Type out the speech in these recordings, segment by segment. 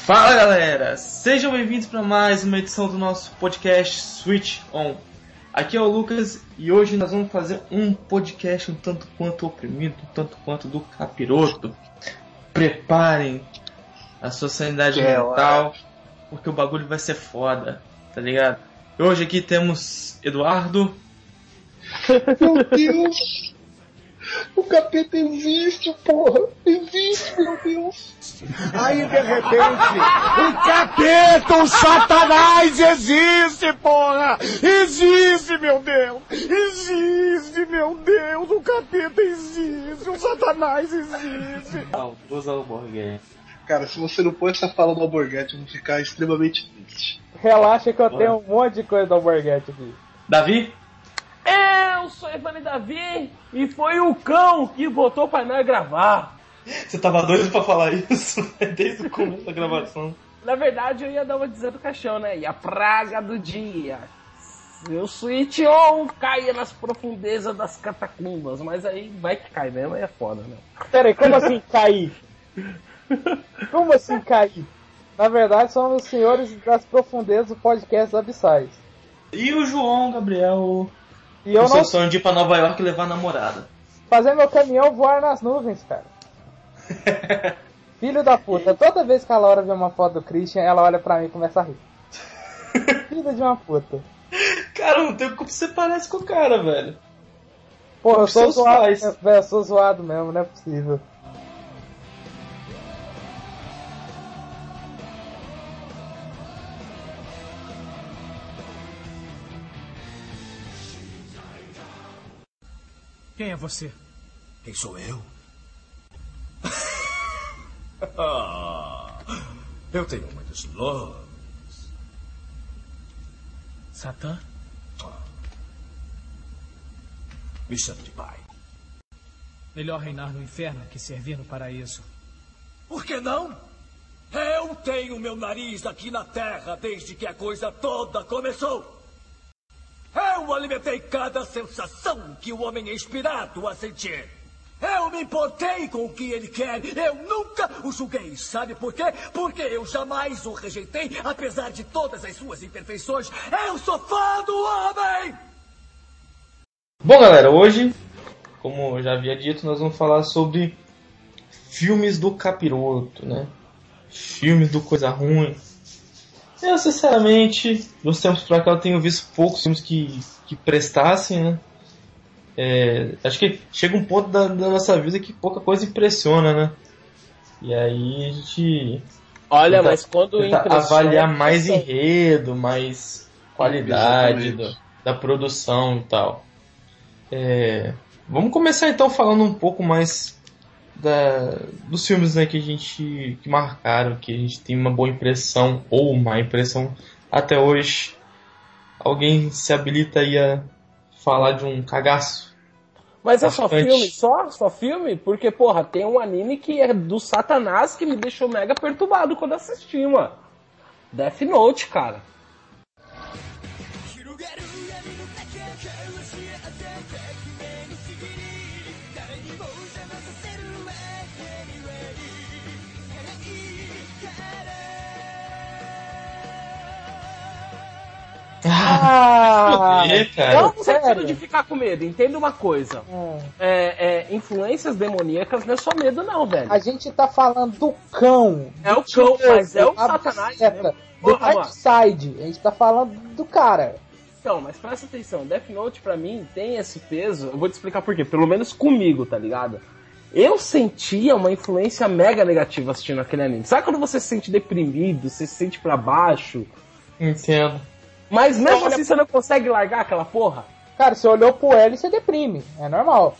Fala galera, sejam bem-vindos para mais uma edição do nosso podcast Switch On. Aqui é o Lucas e hoje nós vamos fazer um podcast um tanto quanto oprimido, um tanto quanto do capiroto. Preparem a sua sanidade mental, porque o bagulho vai ser foda, tá ligado? E hoje aqui temos Eduardo. Meu Deus! O capeta existe, porra! Existe, meu Deus! Aí, de repente, o capeta, o satanás existe, porra! Existe, meu Deus! Existe, meu Deus! O capeta existe, o satanás existe! Usa o Alborguete. Cara, se você não pôr essa fala do Alborguete, eu vou ficar extremamente triste. Relaxa que eu tenho um monte de coisa do Alborguete aqui. Davi? Eu sou Evani Davi e foi o cão que botou pra nós gravar. Você tava doido pra falar isso desde o começo da gravação. Na verdade eu ia dar uma dizer do caixão, né? E a praga do dia. Meu Switch On caia nas profundezas das catacumbas. Mas aí vai que cai mesmo, aí é foda, né? Peraí, como assim cair? Como assim cair? Na verdade somos os senhores das profundezas do podcast Abissais. E o João Gabriel... E eu o seu não... sonho de ir pra Nova York e levar a namorada. Fazer meu caminhão voar nas nuvens, cara. Filho da puta. Toda vez que a Laura vê uma foto do Christian, ela olha pra mim e começa a rir. Filho de uma puta. Cara, não tem como você parece com o cara, velho. Porra, eu sou zoado. Pais. Velho, eu sou zoado mesmo, não é possível. Quem é você? Quem sou eu? Eu tenho muitos nomes. Satã? Me chame de pai. Melhor reinar no inferno que servir no paraíso. Por que não? Eu tenho meu nariz aqui na terra desde que a coisa toda começou. Eu alimentei cada sensação que o homem é inspirado a sentir. Eu me importei com o que ele quer. Eu nunca o julguei. Sabe por quê? Porque eu jamais o rejeitei, apesar de todas as suas imperfeições. Eu sou fã do homem! Bom, galera, hoje, como eu já havia dito, nós vamos falar sobre filmes do capiroto, né? Filmes do coisa ruim. Eu, sinceramente, dos tempos pra cá eu tenho visto poucos filmes que prestassem, né? Acho que chega um ponto da nossa vida que pouca coisa impressiona, né? E aí a gente... Olha, mas quando avaliar mais enredo, mais qualidade da produção e tal. Vamos começar então falando um pouco mais dos filmes, né, que marcaram, que a gente tem uma boa impressão ou má impressão até hoje. Alguém se habilita aí a falar de um cagaço? Mas é só filme? Só filme? Porque, porra, tem um anime que é do Satanás que me deixou mega perturbado quando assisti, mano. Death Note, cara. Cara. Não precisa de ficar com medo, entenda uma coisa. Influências demoníacas não é só medo não, velho. A gente tá falando do cão. É o cão, mas é o Satanás mesmo. Do Darkseid. A gente tá falando do cara. Então, mas presta atenção, Death Note pra mim tem esse peso, eu vou te explicar por quê, pelo menos comigo, tá ligado? Eu sentia uma influência mega negativa assistindo aquele anime. Sabe quando você se sente deprimido, você se sente pra baixo? Entendo. Mas mesmo assim você não consegue largar aquela porra? Cara, você olhou pro L e você deprime. É normal.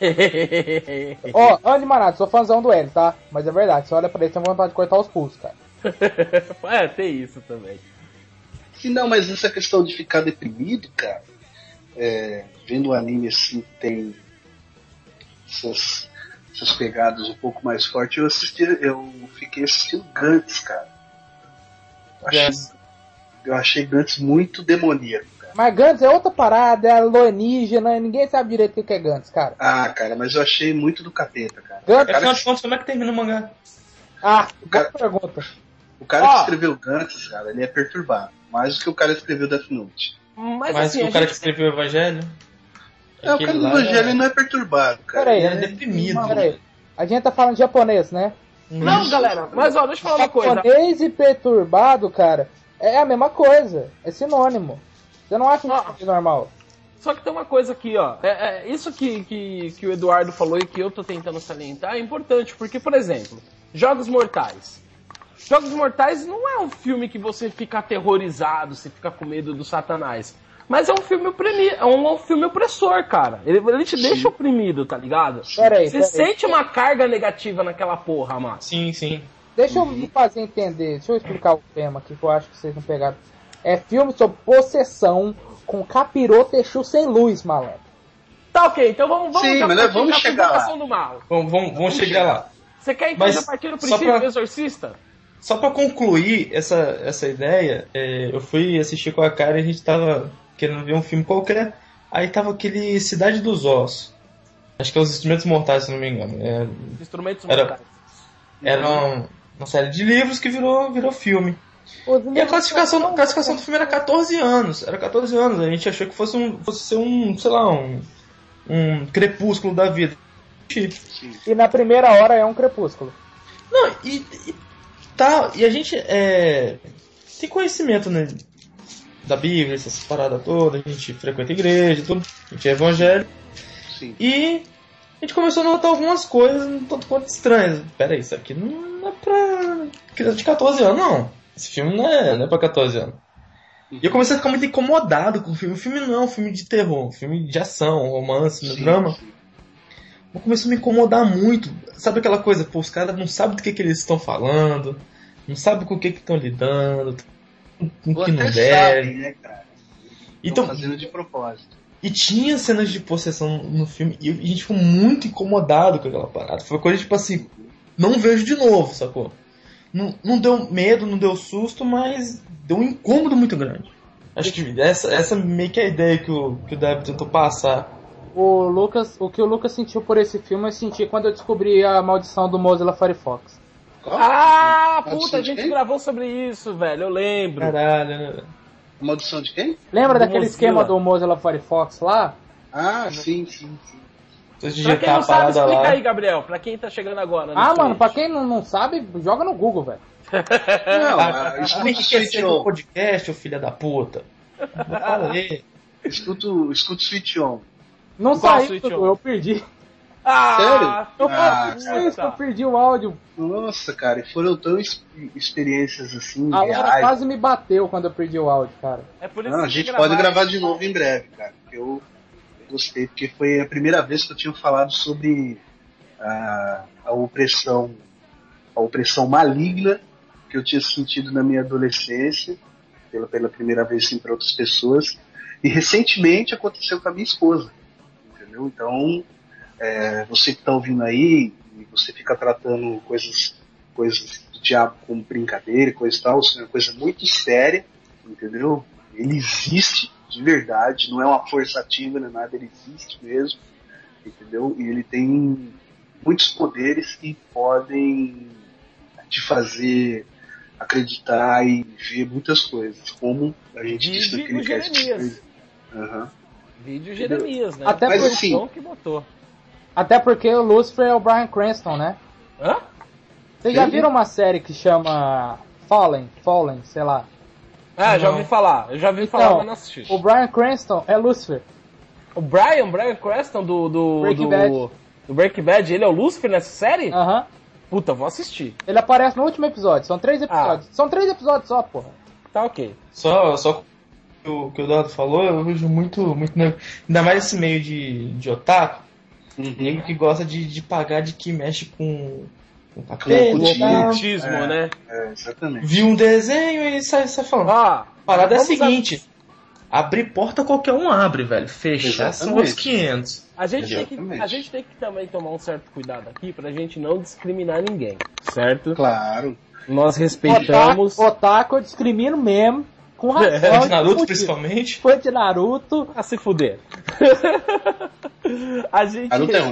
Ó, Animarado, sou fãzão do L, tá? Mas é verdade, você olha pra ele e tem vontade de cortar os pulsos, cara. Tem isso também. Sim, não, mas essa questão de ficar deprimido, cara, vendo o anime assim, tem essas pegadas um pouco mais fortes, eu fiquei assistindo Gantz, cara. Eu achei Gantz muito demoníaco, cara. Mas Gantz é outra parada, é alienígena, ninguém sabe direito o que é Gantz, cara. Ah, cara, mas eu achei muito do capeta, cara. Gantz, Afinal de contas, como é que termina o mangá? boa pergunta. O cara que escreveu Gantz, cara, ele é perturbado. Mais do que o cara que escreveu Death Note. Mas assim, o cara que escreveu o Evangelho? O cara do Evangelho não é perturbado, cara. Peraí, Ele é deprimido. Peraí. A gente tá falando de japonês, né? Não, galera, mas ó, deixa eu falar uma coisa. Japonês e perturbado, cara, é a mesma coisa. É sinônimo. Você não acha isso normal? Só que tem uma coisa aqui, ó. Isso que o Eduardo falou e que eu tô tentando salientar é importante, porque, por exemplo, Jogos Mortais. Jogos Mortais não é um filme que você fica aterrorizado, você fica com medo do Satanás. Mas é um filme um filme opressor, cara. Ele te deixa oprimido, tá ligado? Peraí. Sente uma carga negativa naquela porra, mano. Sim. Deixa eu me fazer entender, deixa eu explicar o tema aqui que eu acho que vocês não pegaram. É filme sobre possessão com capiroto Exu sem luz, malandro. Tá ok, então vamos Sim, mas vamos chegar lá. Do mal. Vamos chegar lá. Você quer então Mas já partir do princípio do Exorcista? Só pra concluir essa ideia, eu fui assistir com a cara e a gente tava querendo ver um filme qualquer. Aí tava aquele Cidade dos Ossos. Acho que é Os Instrumentos Mortais, se não me engano. Instrumentos Mortais. Era uma série de livros que virou filme. E a classificação do filme era 14 anos. Era 14 anos. A gente achou que fosse ser um crepúsculo da vida. E na primeira hora é um crepúsculo. Não, e a gente tem conhecimento, né, da Bíblia, essas paradas todas, a gente frequenta a igreja, tudo, a gente é evangélico. Sim. E a gente começou a notar algumas coisas um tanto quanto estranhas. Pera aí, isso aqui não é pra criança de 14 anos, não. Esse filme não é pra 14 anos. E eu comecei a ficar muito incomodado com o filme. O filme não é um filme de terror, um filme de ação, romance, drama. Eu comecei a me incomodar muito. Sabe aquela coisa, pô, os caras não sabem do que eles estão falando, não sabem com o que estão lidando, com o que não deve. Sabem, né, cara? Então, fazendo de propósito. E tinha cenas de possessão no filme e a gente ficou muito incomodado com aquela parada. Foi coisa tipo assim, não vejo de novo, sacou? Não deu medo, não deu susto, mas deu um incômodo muito grande. Acho que essa meio que é a ideia que o David tentou passar. O que o Lucas sentiu por esse filme, eu senti quando eu descobri a maldição do Mozilla Firefox. Puta, a gente gravou sobre isso, velho, eu lembro. Caralho. Maldição de quem? Lembra daquele esquema do Mozilla Firefox lá? Sim. Pra quem não sabe, explica aí, Gabriel, pra quem tá chegando agora. Mano, pra quem não sabe, joga no Google, velho. Não, escuta o Sweet On. Podcast, ô filha da puta. Eu falei. Escuta o Sweet On. Não saiu, eu perdi. Sério? Eu perdi o áudio. Nossa, cara, e foram tão experiências assim, A Laura reais. quase me bateu quando eu perdi o áudio, cara. É por isso Não, a gente pode gravar de novo em breve, cara. Eu gostei, porque foi a primeira vez que eu tinha falado sobre a opressão maligna que eu tinha sentido na minha adolescência, pela primeira vez sim para outras pessoas, e recentemente aconteceu com a minha esposa, entendeu? Então, você que está ouvindo aí, e você fica tratando coisas do diabo como brincadeira, coisa e tal, isso é uma coisa muito séria, entendeu? Ele existe de verdade, não é uma força ativa nem nada, ele existe mesmo, entendeu? E ele tem muitos poderes que podem te fazer acreditar e ver muitas coisas, como a gente disse naquele cast. Vídeo Jeremias, né? Até mas assim, que botou. Até porque o Lucifer é o Bryan Cranston, né? Hã? Vocês já viram uma série que chama Fallen, sei lá? Já ouvi falar. Eu já ouvi falar, mas não assisti. O Bryan Cranston é Lucifer. O Bryan Cranston do Breaking Bad, ele é o Lucifer nessa série? Aham. Puta, vou assistir. Ele aparece no último episódio, são 3 episódios. São 3 episódios só, porra. Tá ok. Só o que o Eduardo falou, eu vejo muito ainda mais esse meio de otaku, nego que gosta de pagar de que mexe com papel, ocultismo, né? Exatamente. Viu um desenho e sai falando. A parada é a seguinte, abrir porta qualquer um abre, velho. Fechar são os 500. A gente tem que também tomar um certo cuidado aqui pra gente não discriminar ninguém, certo? Claro. Nós respeitamos... Otaku eu discrimino mesmo, com razão. Fã de Naruto, principalmente. Fã de Naruto. A se fuder. A gente... Naruto é ruim.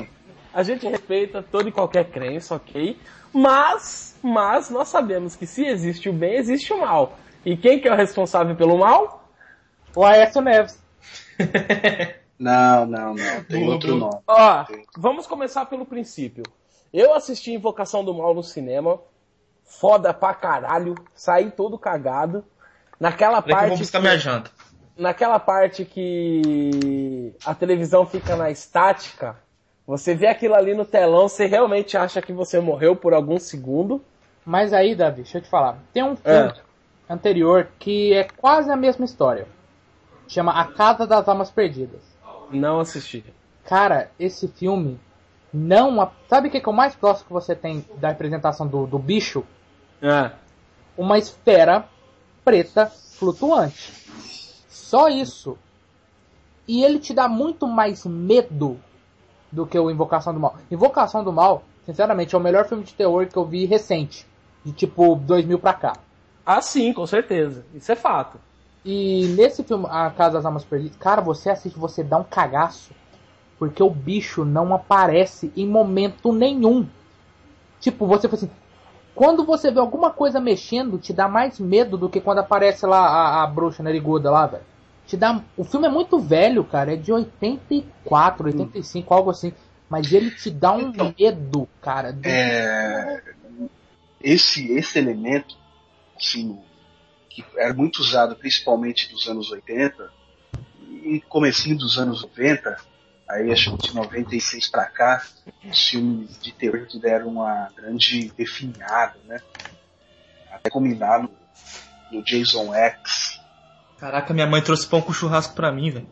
A gente respeita toda e qualquer crença, ok? Mas nós sabemos que se existe o bem, existe o mal. E quem que é o responsável pelo mal? O Aécio Neves. Não. Tem outro nome. Ó, vamos começar pelo princípio. Eu assisti Invocação do Mal no cinema. Foda pra caralho. Saí todo cagado. Naquela parte. Eu vou buscar minha janta. Naquela parte que a televisão fica na estática, você vê aquilo ali no telão, você realmente acha que você morreu por algum segundo. Mas aí, Davi, deixa eu te falar. Tem um filme anterior que é quase a mesma história. Chama A Casa das Almas Perdidas. Não assisti. Cara, esse filme não... Sabe o que é o mais próximo que você tem da representação do bicho? Uma esfera preta flutuante. Só isso. E ele te dá muito mais medo do que o Invocação do Mal. Invocação do Mal, sinceramente, é o melhor filme de terror que eu vi recente. De tipo 2000 pra cá. Ah, sim, com certeza. Isso é fato. E nesse filme, A Casa das Almas Perdidas, cara, você assiste, você dá um cagaço. Porque o bicho não aparece em momento nenhum. Tipo, você fala assim... Quando você vê alguma coisa mexendo, te dá mais medo do que quando aparece lá a bruxa nariguda lá, velho. Te dá... O filme é muito velho, cara. É de 84, 85, algo assim. Mas ele te dá um medo, cara. Esse elemento, assim, que era muito usado principalmente dos anos 80 e comecinho dos anos 90, aí acho que de 96 pra cá, os filmes de terror que deram uma grande definhada, né? Até combinar no Jason X. Caraca, minha mãe trouxe pão com churrasco pra mim, velho.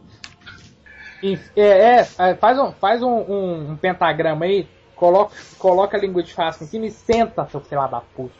Faz um pentagrama aí, coloca a língua de churrasco em cima e senta, seu filho da puta.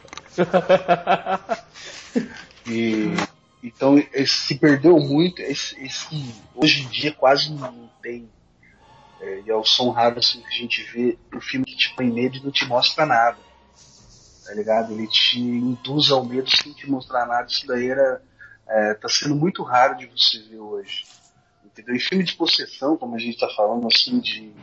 Então se perdeu muito, hoje em dia quase não tem. E é o som raro assim que a gente vê o filme que te põe medo e não te mostra nada, tá ligado? Ele te induz ao medo sem te mostrar nada. Isso daí tá sendo muito raro de você ver hoje, entendeu? E filme de possessão, como a gente tá falando assim,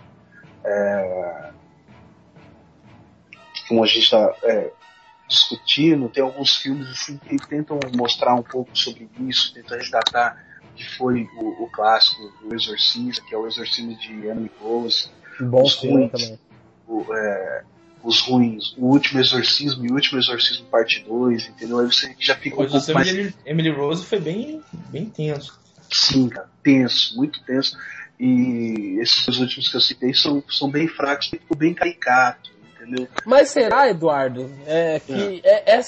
como a gente tá discutindo, tem alguns filmes assim que tentam mostrar um pouco sobre isso, tentam resgatar que foi o clássico do Exorcista, que é o Exorcismo de Emily Rose. Bom filme também. Os ruins, o Último Exorcismo e o Último Exorcismo Parte 2, entendeu? Aí você já fica um pouco mais... Emily Rose foi bem tenso. Sim, cara, tenso, muito tenso. E esses dois últimos que eu citei são bem fracos, ficou bem caricato, entendeu? Mas será, Eduardo, que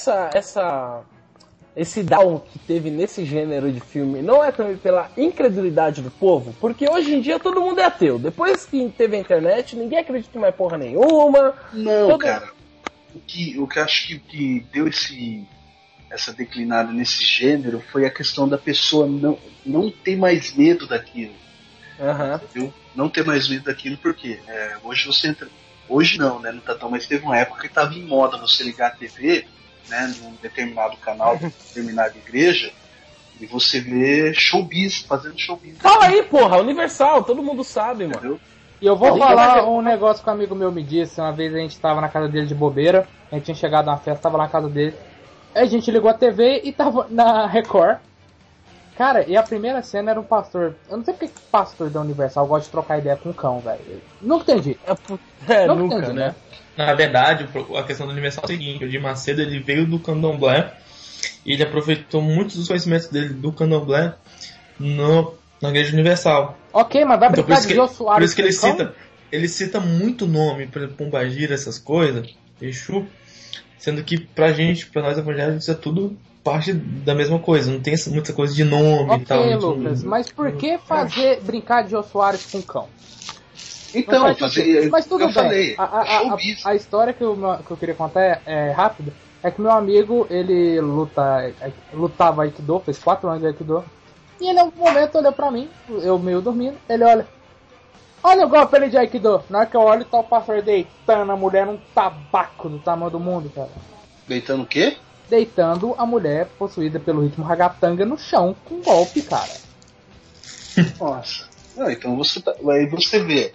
esse down que teve nesse gênero de filme não é também pela incredulidade do povo? Porque hoje em dia todo mundo é ateu. Depois que teve a internet, ninguém acredita em mais porra nenhuma. Não, cara. O que eu acho que deu essa declinada nesse gênero foi a questão da pessoa não ter mais medo daquilo. Entendeu? Não ter mais medo daquilo porque hoje você entra... Hoje não, né? No Tatão, mas teve uma época que estava em moda você ligar a TV, né, num determinado canal, determinada igreja, e você vê showbiz, fazendo showbiz. Fala aí, porra, Universal, todo mundo sabe, mano. Entendeu? E eu vou falar um negócio que um amigo meu me disse. Uma vez a gente tava na casa dele de bobeira, a gente tinha chegado na festa, tava na casa dele, aí a gente ligou a TV e tava na Record. Cara, e a primeira cena era um pastor. Eu não sei porque pastor da Universal gosta de trocar ideia com um cão, velho. Nunca entendi. Nunca entendi, né? Na verdade, a questão do Universal é o seguinte: o Edir Macedo ele veio do Candomblé e ele aproveitou muitos dos conhecimentos dele do Candomblé na Igreja Universal. Ok, mas vai brincar de Jô Soares. Por isso que ele cita muito nome, por exemplo, Pombagira, essas coisas, Exu, sendo que pra nós evangélicos, isso é tudo parte da mesma coisa, não tem muita coisa de nome e tal. Lucas, mas por que brincar de Jô Soares com cão? Então, mas tudo bem. A história que eu queria contar é rápida. É que meu amigo, ele lutava Aikido, fez 4 anos de Aikido. E ele, em algum momento, olhou pra mim, eu meio dormindo, ele olha o golpe ali de Aikido. Na hora que eu olho, tá o pastor deitando a mulher num tabaco do tamanho do mundo, cara. Deitando o quê? Deitando a mulher possuída pelo ritmo ragatanga no chão com um golpe, cara. Nossa. Não, então aí você vê.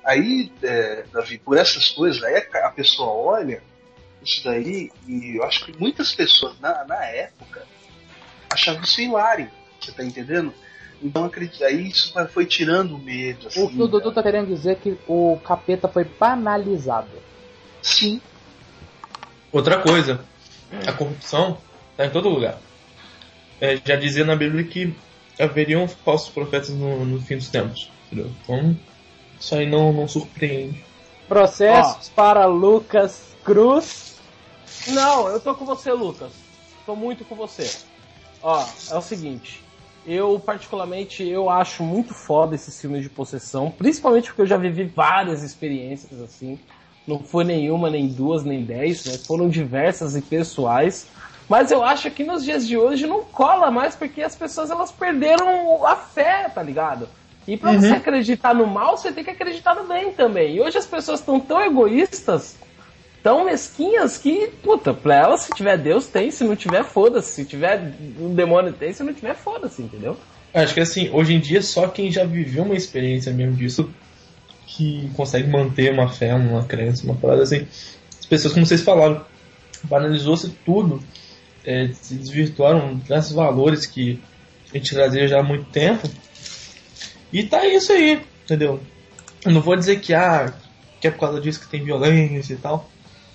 Aí, Davi, por essas coisas, aí a pessoa olha isso daí e eu acho que muitas pessoas na época achavam isso hilário, você tá entendendo? Então aí isso foi tirando o medo. Assim, o que o Dudu tá querendo dizer é que o capeta foi banalizado. Sim. Outra coisa, a corrupção tá em todo lugar. Já dizia na Bíblia que haveriam falsos profetas no fim dos tempos. Entendeu? Então, isso aí não surpreende. Processos para Lucas Cruz. Não, eu tô com você, Lucas. Tô muito com você. Ó, é o seguinte. Eu, particularmente, eu acho muito foda esses filmes de possessão. Principalmente porque eu já vivi várias experiências assim. Não foi nenhuma, nem duas, nem 10, né? Foram diversas e pessoais. Mas eu acho que nos dias de hoje não cola mais porque as pessoas elas perderam a fé, tá ligado? E pra você acreditar no mal, você tem que acreditar no bem também. E hoje as pessoas estão tão egoístas, tão mesquinhas que, puta, pra elas se tiver Deus tem, se não tiver foda-se. Se tiver um demônio tem, se não tiver foda-se, entendeu? Acho que assim, hoje em dia só quem já viveu uma experiência mesmo disso que consegue manter uma fé, uma crença, uma parada assim. As pessoas, como vocês falaram, banalizou-se tudo, se desvirtuaram desses valores que a gente trazia já há muito tempo. E tá isso aí, entendeu? Eu não vou dizer que é por causa disso que tem violência e tal,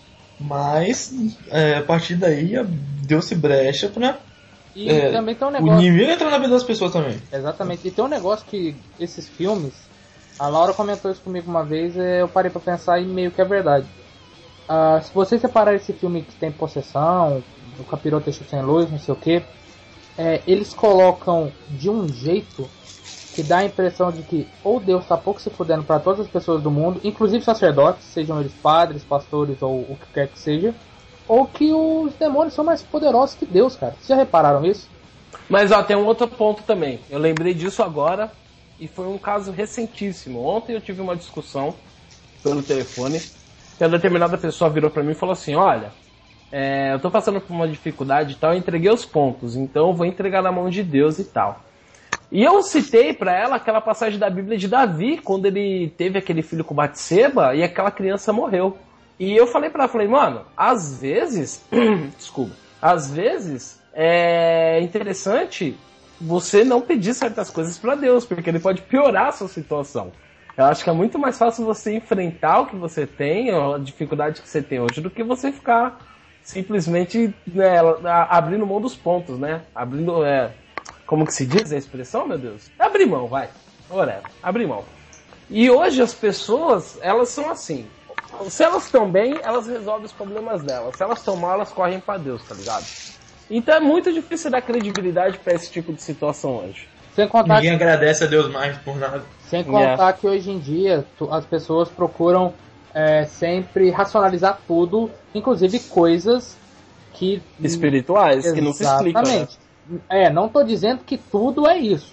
mas a partir daí deu-se brecha pra E também tem um negócio... o inimigo entra na vida das pessoas também. Exatamente, e tem um negócio que esses filmes, a Laura comentou isso comigo uma vez, eu parei pra pensar e meio que é verdade. Se você separar esse filme que tem possessão, o capiroto Exu Sem Luz, não sei o que, eles colocam de um jeito que dá a impressão de que ou Deus tá pouco se fudendo para todas as pessoas do mundo, inclusive sacerdotes, sejam eles padres, pastores ou o que quer que seja, ou que os demônios são mais poderosos que Deus, cara. Vocês já repararam isso? Mas tem um outro ponto também. Eu lembrei disso agora e foi um caso recentíssimo. Ontem eu tive uma discussão pelo telefone que a determinada pessoa virou para mim e falou assim: olha, eu tô passando por uma dificuldade e tal, eu entreguei os pontos, então eu vou entregar na mão de Deus e tal. E eu citei pra ela aquela passagem da Bíblia de Davi, quando ele teve aquele filho com Batseba e aquela criança morreu. E eu falei pra ela, mano, às vezes, desculpa, às vezes é interessante você não pedir certas coisas pra Deus, porque ele pode piorar a sua situação. Eu acho que é muito mais fácil você enfrentar o que você tem, a dificuldade que você tem hoje, do que você ficar simplesmente abrindo mão dos pontos, né? Como que se diz a expressão, meu Deus? Abrir mão, vai. Abrir mão. E hoje as pessoas, elas são assim. Se elas estão bem, elas resolvem os problemas delas. Se elas estão mal, elas correm pra Deus, tá ligado? Então é muito difícil dar credibilidade pra esse tipo de situação hoje. Sem contar Ninguém agradece a Deus mais por nada. Sem contar que hoje em dia as pessoas procuram sempre racionalizar tudo, inclusive coisas que... espirituais, que não se explicam. Exatamente. Não tô dizendo que tudo é isso.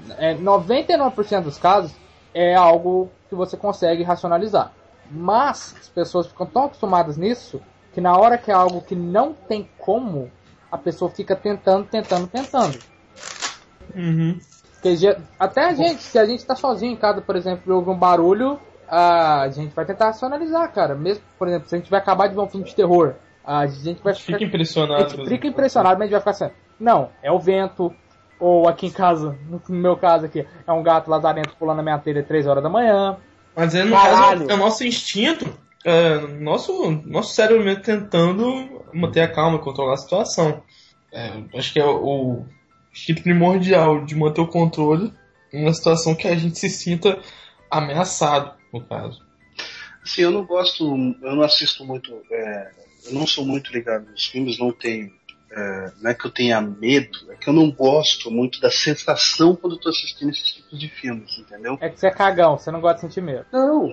99% dos casos é algo que você consegue racionalizar. Mas as pessoas ficam tão acostumadas nisso que na hora que é algo que não tem como, a pessoa fica tentando. Uhum. Porque até a gente, se a gente tá sozinho em casa, por exemplo, e ouve um barulho, a gente vai tentar racionalizar, cara. Mesmo, por exemplo, se a gente vai acabar de ver um filme de terror, a gente vai fica impressionado. A gente fica impressionado, mas a gente vai ficar assim, não, é o vento, ou aqui em casa, no meu caso aqui, é um gato lazarento pulando na minha telha 3 horas da manhã. Mas no caso, é o nosso instinto, nosso cérebro mesmo tentando manter a calma e controlar a situação. Acho que é o instinto primordial de manter o controle em uma situação que a gente se sinta ameaçado, no caso. Sim, eu não assisto muito, eu não sou muito ligado nos filmes, não é que eu tenha medo, é que eu não gosto muito da sensação quando eu tô assistindo esses tipos de filmes, entendeu? É que você é cagão, você não gosta de sentir medo. Não,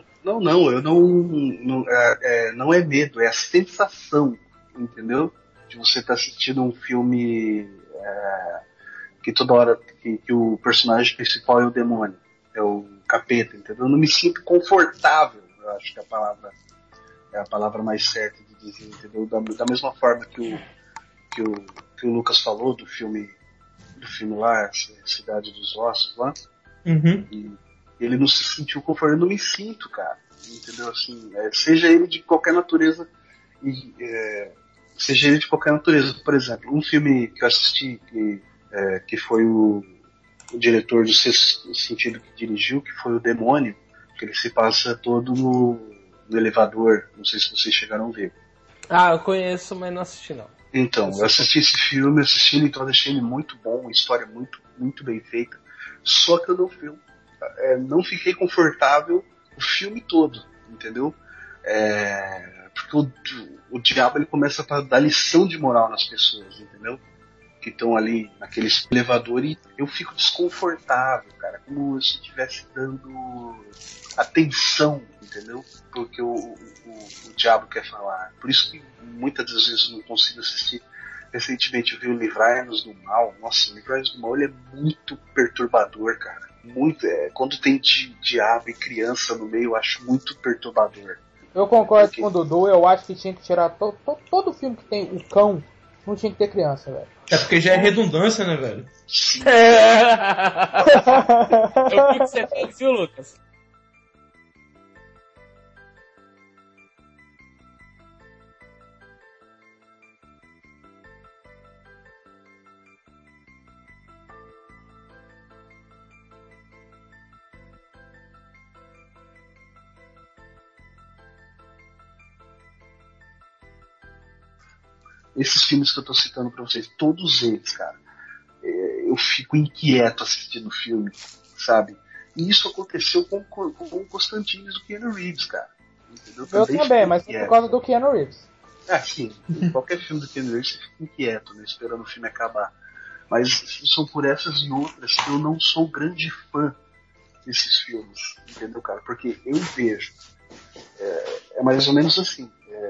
não é medo, é a sensação, entendeu? De você estar assistindo um filme que toda hora que o personagem principal é o demônio, é o capeta, entendeu? Eu não me sinto confortável, eu acho que a palavra é a palavra mais certa de dizer, entendeu? Da mesma forma que o Lucas falou do filme lá, Cidade dos Ossos lá. Uhum. Ele não se sentiu confortável, eu não me sinto, cara. Entendeu? Assim, seja ele de qualquer natureza. Seja ele de qualquer natureza. Por exemplo, um filme que eu assisti, que foi o diretor do Sexto Sentido que dirigiu, que foi o Demônio, que ele se passa todo no elevador. Não sei se vocês chegaram a ver. Ah, eu conheço, mas não assisti não. Então, eu assisti esse filme, então eu achei ele muito bom, uma história muito, muito bem feita. Só que eu não fiquei confortável o filme todo, entendeu? Porque o diabo ele começa a dar lição de moral nas pessoas, entendeu? Que estão ali naquele elevador e eu fico desconfortável, cara, como se estivesse dando atenção, entendeu? Porque o diabo quer falar. Por isso que muitas das vezes eu não consigo assistir. Recentemente eu vi o Livrai-nos do Mal. Nossa, o Livrai-nos do Mal ele é muito perturbador, cara. Muito, quando tem diabo e criança no meio, eu acho muito perturbador. Eu concordo com o Dudu, eu acho que tinha que tirar todo filme que tem o cão, não tinha que ter criança, velho. É porque já é redundância, né, velho? O que você fez, viu, Lucas? Esses filmes que eu tô citando pra vocês, todos eles, cara, eu fico inquieto assistindo o filme, sabe? E isso aconteceu com o Constantine do Keanu Reeves, cara. Entendeu? Eu também, mas foi por causa do Keanu Reeves. Sim. Qualquer filme do Keanu Reeves você fica inquieto, né? Esperando o filme acabar. Mas são por essas e outras que eu não sou grande fã desses filmes, entendeu, cara? Porque eu vejo. É mais ou menos assim.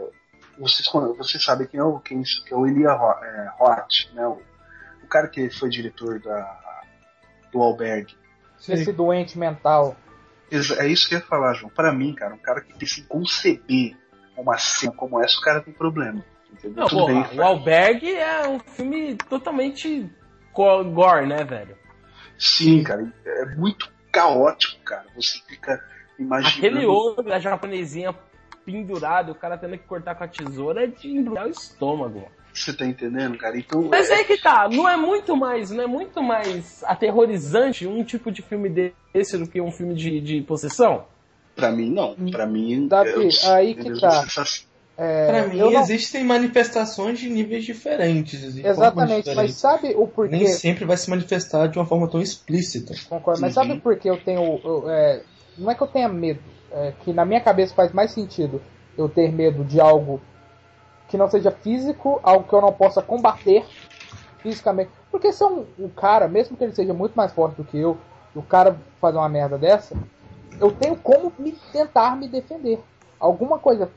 Você sabe quem é o Elijah Roth, né? O cara que foi diretor do Albergue. Esse doente mental. É isso que eu ia falar, João. Pra mim, cara, um cara que tem que conceber uma cena como essa, o cara tem problema. Entendeu? Não, Tudo bem, o Albergue é um filme totalmente gore, né, velho? Sim, cara. É muito caótico, cara. Você fica imaginando... Aquele olho da japonesinha pendurado, o cara tendo que cortar com a tesoura de embrulhar o estômago. Você tá entendendo, cara? Então, mas aí que tá, não é muito mais aterrorizante um tipo de filme desse do que um filme de possessão? Pra mim, não. Pra mim... Davi, aí que tá. Pra mim, existem manifestações de níveis diferentes. Exatamente, mas sabe o porquê? Nem sempre vai se manifestar de uma forma tão explícita. Concordo, mas sabe por que eu tenho... não é que eu tenha medo, que na minha cabeça faz mais sentido eu ter medo de algo que não seja físico, algo que eu não possa combater fisicamente. Porque se o cara, mesmo que ele seja muito mais forte do que eu, o cara fazer uma merda dessa, eu tenho como tentar me defender. Alguma coisa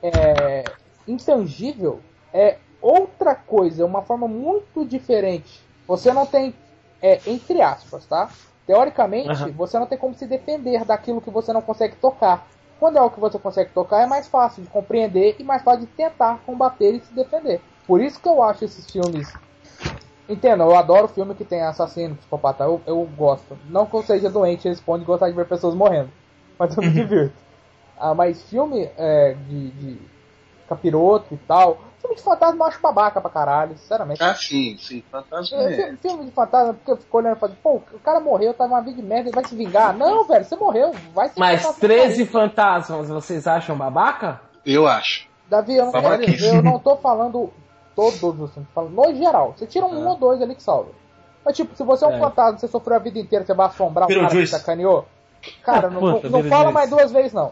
intangível é outra coisa, uma forma muito diferente. Você não tem, entre aspas, tá? Teoricamente, você não tem como se defender daquilo que você não consegue tocar. Quando é algo que você consegue tocar, é mais fácil de compreender e mais fácil de tentar combater e se defender. Por isso que eu acho esses filmes... Entendo, eu adoro filme que tem assassino, psicopata, eu gosto. Não que eu seja doente a esse ponto de gostar de ver pessoas morrendo, mas eu me divirto. Mas filme de capiroto e tal... Filme de fantasma eu acho babaca pra caralho, sinceramente. Sim, fantasma filme de fantasma, porque eu fico olhando e falo, pô, o cara morreu, tava uma vida de merda, ele vai se vingar. Não, velho, você morreu, vai se vingar. Mas 13 fantasmas, vocês acham babaca? Eu acho. Davi, eu não tô falando todos os filmes, tô falando no geral. Você tira um ou dois ali que salva. Mas tipo, se você é um fantasma, você sofreu a vida inteira, você vai assombrar o cara que sacaneou. Cara, não fala mais duas vezes, não.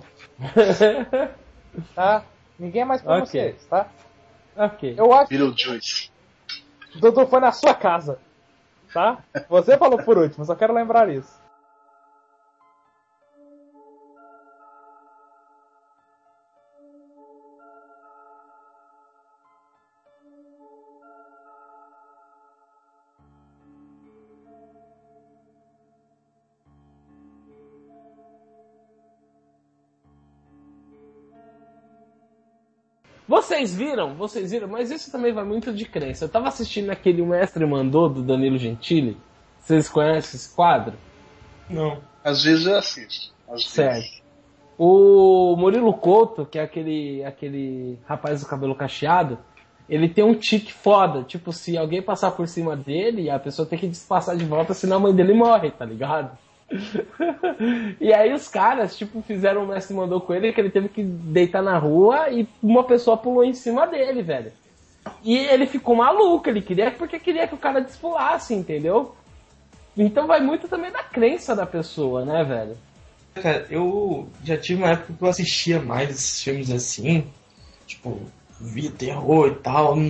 Tá? Ninguém é mais pra vocês, tá? Ok. Eu acho Beetlejuice. Dudu foi na sua casa, tá? Você falou por último, só quero lembrar isso. Vocês viram, mas isso também vai muito de crença. Eu tava assistindo aquele O Mestre Mandou, do Danilo Gentili. Vocês conhecem esse quadro? Não. Às vezes eu assisto. Certo. O Murilo Couto, que é aquele rapaz do cabelo cacheado, ele tem um tique foda. Tipo, se alguém passar por cima dele, a pessoa tem que despassar de volta, senão a mãe dele morre, tá ligado? E aí os caras, tipo, fizeram o mestre mandou com ele que ele teve que deitar na rua e uma pessoa pulou em cima dele, velho. E ele ficou maluco, porque queria que o cara despulasse, entendeu? Então vai muito também da crença da pessoa, né, velho? Cara, eu já tive uma época que eu assistia mais esses filmes assim, tipo, via terror e tal, não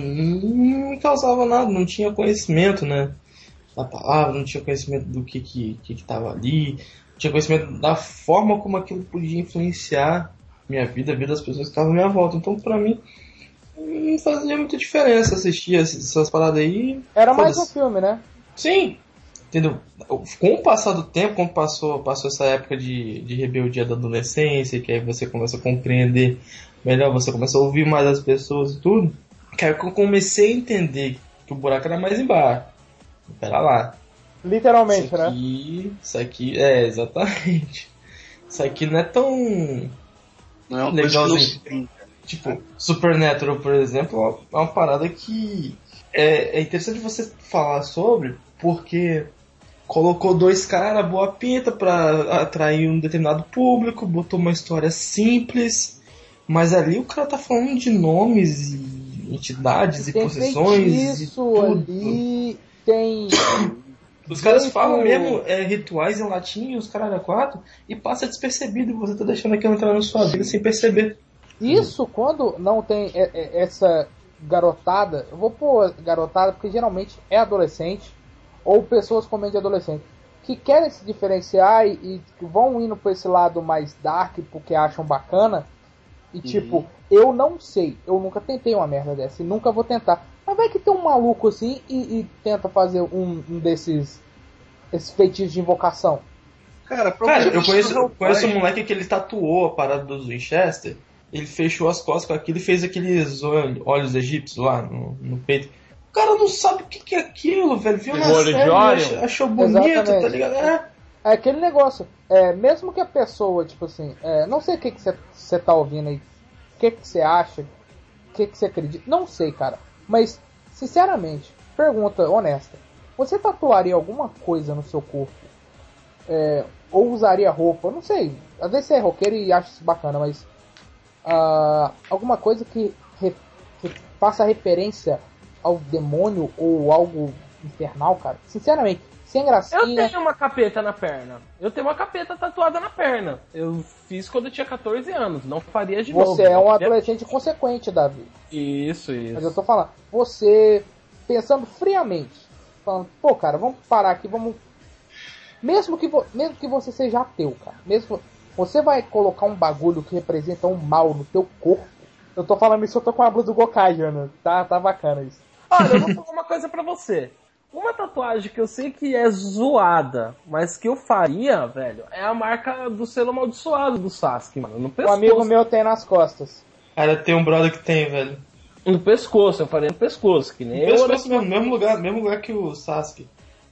me causava nada, não tinha conhecimento, né, da palavra, não tinha conhecimento do que tava ali, não tinha conhecimento da forma como aquilo podia influenciar minha vida, a vida das pessoas que estavam à minha volta. Então, pra mim, não fazia muita diferença assistir essas paradas aí. Era mais um filme, né? Sim, entendeu? Com o passar do tempo, quando passou essa época de rebeldia da adolescência, que aí você começa a compreender melhor, você começa a ouvir mais as pessoas e tudo, que aí eu comecei a entender que o buraco era mais embaixo. Pera lá. Literalmente, né? Isso aqui, exatamente. Isso aqui não é tão não é uma legalzinho. Tipo, Supernatural, por exemplo, é uma parada que é interessante você falar sobre, porque colocou dois caras boa pinta pra atrair um determinado público, botou uma história simples, mas ali o cara tá falando de nomes e entidades e possessões e tudo. Ali tem... Os caras falam mesmo rituais em latim, os caras quatro, e passa despercebido, e você tá deixando aquilo entrar na sua vida sem perceber. Isso quando não tem essa garotada, eu vou pôr garotada porque geralmente é adolescente, ou pessoas com mente de adolescente, que querem se diferenciar e vão indo pra esse lado mais dark porque acham bacana, e tipo, eu não sei, eu nunca tentei uma merda dessa, e nunca vou tentar. Mas vai que tem um maluco assim e tenta fazer um desses feitiços de invocação. Cara, eu conheço um moleque que ele tatuou a parada dos Winchester. Ele fechou as costas com aquilo e fez aqueles olhos egípcios lá no peito. O cara não sabe o que é aquilo, velho. Viu na série, achou bonito, exatamente. Tá ligado? É aquele negócio. Mesmo que a pessoa, tipo assim, não sei o que você tá ouvindo aí, o que você acha, o que você acredita, não sei, cara. Mas, sinceramente, pergunta honesta. Você tatuaria alguma coisa no seu corpo? Ou usaria roupa? Não sei. Às vezes você é roqueiro e acha isso bacana, mas... alguma coisa que faça referência ao demônio ou algo infernal, cara. Sinceramente, sem gracinha. Eu tenho uma capeta na perna. Eu tenho uma capeta tatuada na perna. Eu fiz quando eu tinha 14 anos. Não faria de novo. Você é um adolescente consequente, Davi. Isso. Mas eu tô falando, você pensando friamente, falando, pô, cara, vamos parar aqui, vamos... Mesmo que você seja ateu, cara. Mesmo... Você vai colocar um bagulho que representa um mal no teu corpo? Eu tô falando isso, eu tô com a blusa do Gokai, Jana. Tá bacana isso. Olha, eu vou falar uma coisa pra você. Uma tatuagem que eu sei que é zoada, mas que eu faria, velho, é a marca do selo amaldiçoado do Sasuke, mano. No pescoço. Um amigo meu tem nas costas. Cara, tem um brother que tem, velho. No pescoço, eu faria no pescoço, que nem no pescoço mesmo, mesmo lugar que o Sasuke.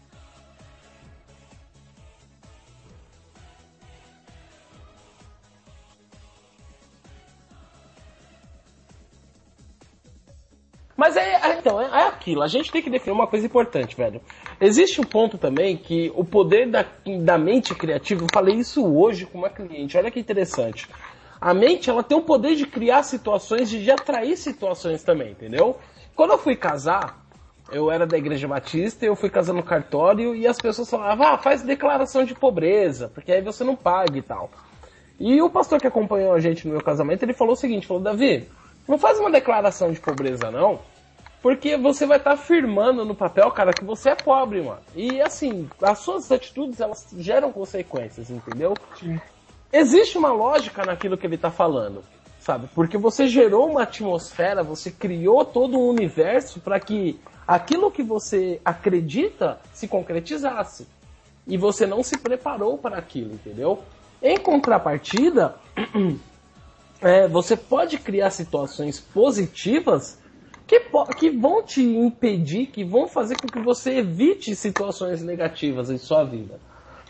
Mas então, é aquilo. A gente tem que definir uma coisa importante, velho. Existe um ponto também que o poder da mente criativa, eu falei isso hoje com uma cliente, olha que interessante. A mente, ela tem o poder de criar situações, de atrair situações também, entendeu? Quando eu fui casar, eu era da igreja batista, eu fui casar no cartório e as pessoas falavam, faz declaração de pobreza, porque aí você não paga e tal. E o pastor que acompanhou a gente no meu casamento, ele falou o seguinte, Davi, não faz uma declaração de pobreza, não, porque você vai estar afirmando no papel, cara, que você é pobre, mano. E, assim, as suas atitudes, elas geram consequências, entendeu? Sim. Existe uma lógica naquilo que ele tá falando, sabe? Porque você gerou uma atmosfera, você criou todo um universo para que aquilo que você acredita se concretizasse. E você não se preparou para aquilo, entendeu? Em contrapartida... você pode criar situações positivas que vão te impedir, que vão fazer com que você evite situações negativas em sua vida.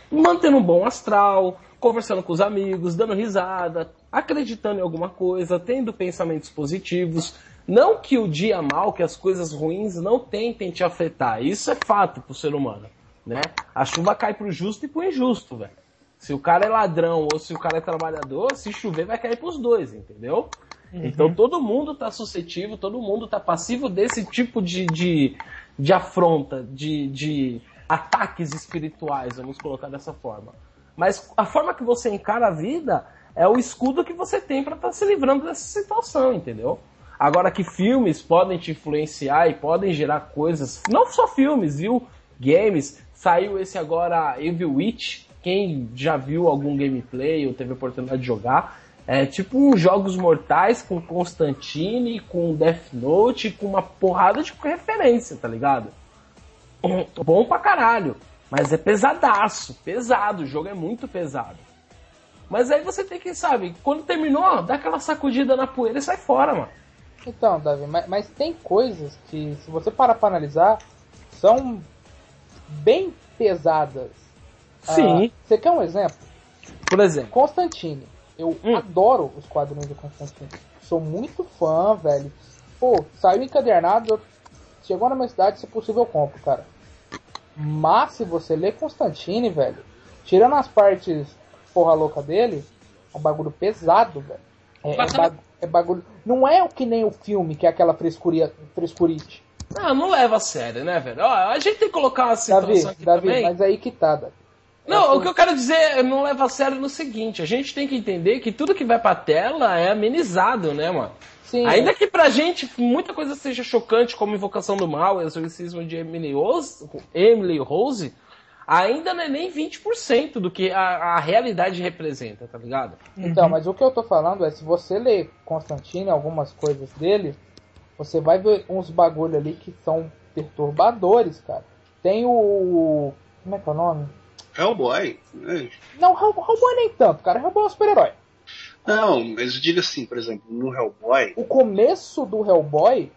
mantendo um bom astral, conversando com os amigos, dando risada, acreditando em alguma coisa, tendo pensamentos positivos. Não que o dia mal, que as coisas ruins não tentem te afetar. Isso é fato pro ser humano, né? A chuva cai pro justo e pro injusto, velho. Se o cara é ladrão ou se o cara é trabalhador, se chover vai cair pros dois, entendeu? Então todo mundo tá suscetível, todo mundo tá passivo desse tipo de afronta, de ataques espirituais, vamos colocar dessa forma. Mas a forma que você encara a vida é o escudo que você tem pra estar se livrando dessa situação, entendeu? Agora que filmes podem te influenciar e podem gerar coisas, não só filmes, viu? Games, saiu esse agora Evil Witch, quem já viu algum gameplay ou teve a oportunidade de jogar, é tipo uns jogos mortais com Constantine, com Death Note, com uma porrada de referência, tá ligado? Bom pra caralho, mas é pesadaço, pesado, o jogo é muito pesado. Mas aí você tem que, sabe, quando terminou, dá aquela sacudida na poeira e sai fora, mano. Então, Davi, mas tem coisas que, se você parar pra analisar, são bem pesadas. Sim. Você quer um exemplo? Por exemplo. Constantine. Eu adoro os quadrinhos do Constantine. Sou muito fã, velho. Pô, saiu encadernado, chegou na minha cidade, se possível eu compro, cara. Mas se você ler Constantine, velho, tirando as partes porra louca dele, é um bagulho pesado, velho. É bagulho. Não é o que nem o filme, que é aquela frescurite. Não leva a sério, né, velho? Ó, a gente tem que colocar uma situação aqui Davi, também. mas aí que tá, Davi. Não, o que eu quero dizer não leva a sério no seguinte, a gente tem que entender que tudo que vai pra tela é amenizado, né, mano? Sim, ainda que pra gente muita coisa seja chocante, como Invocação do Mal, Exorcismo de Emily Rose, ainda não é nem 20% do que a realidade representa, tá ligado? Então, mas o que eu tô falando é, se você ler Constantine, algumas coisas dele, você vai ver uns bagulho ali que são perturbadores, cara. Tem o... como é que é o nome? Hellboy. Não, Hellboy nem tanto, cara. Hellboy é um super-herói. Não, mas eu digo assim, por exemplo, no Hellboy... O começo do Hellboy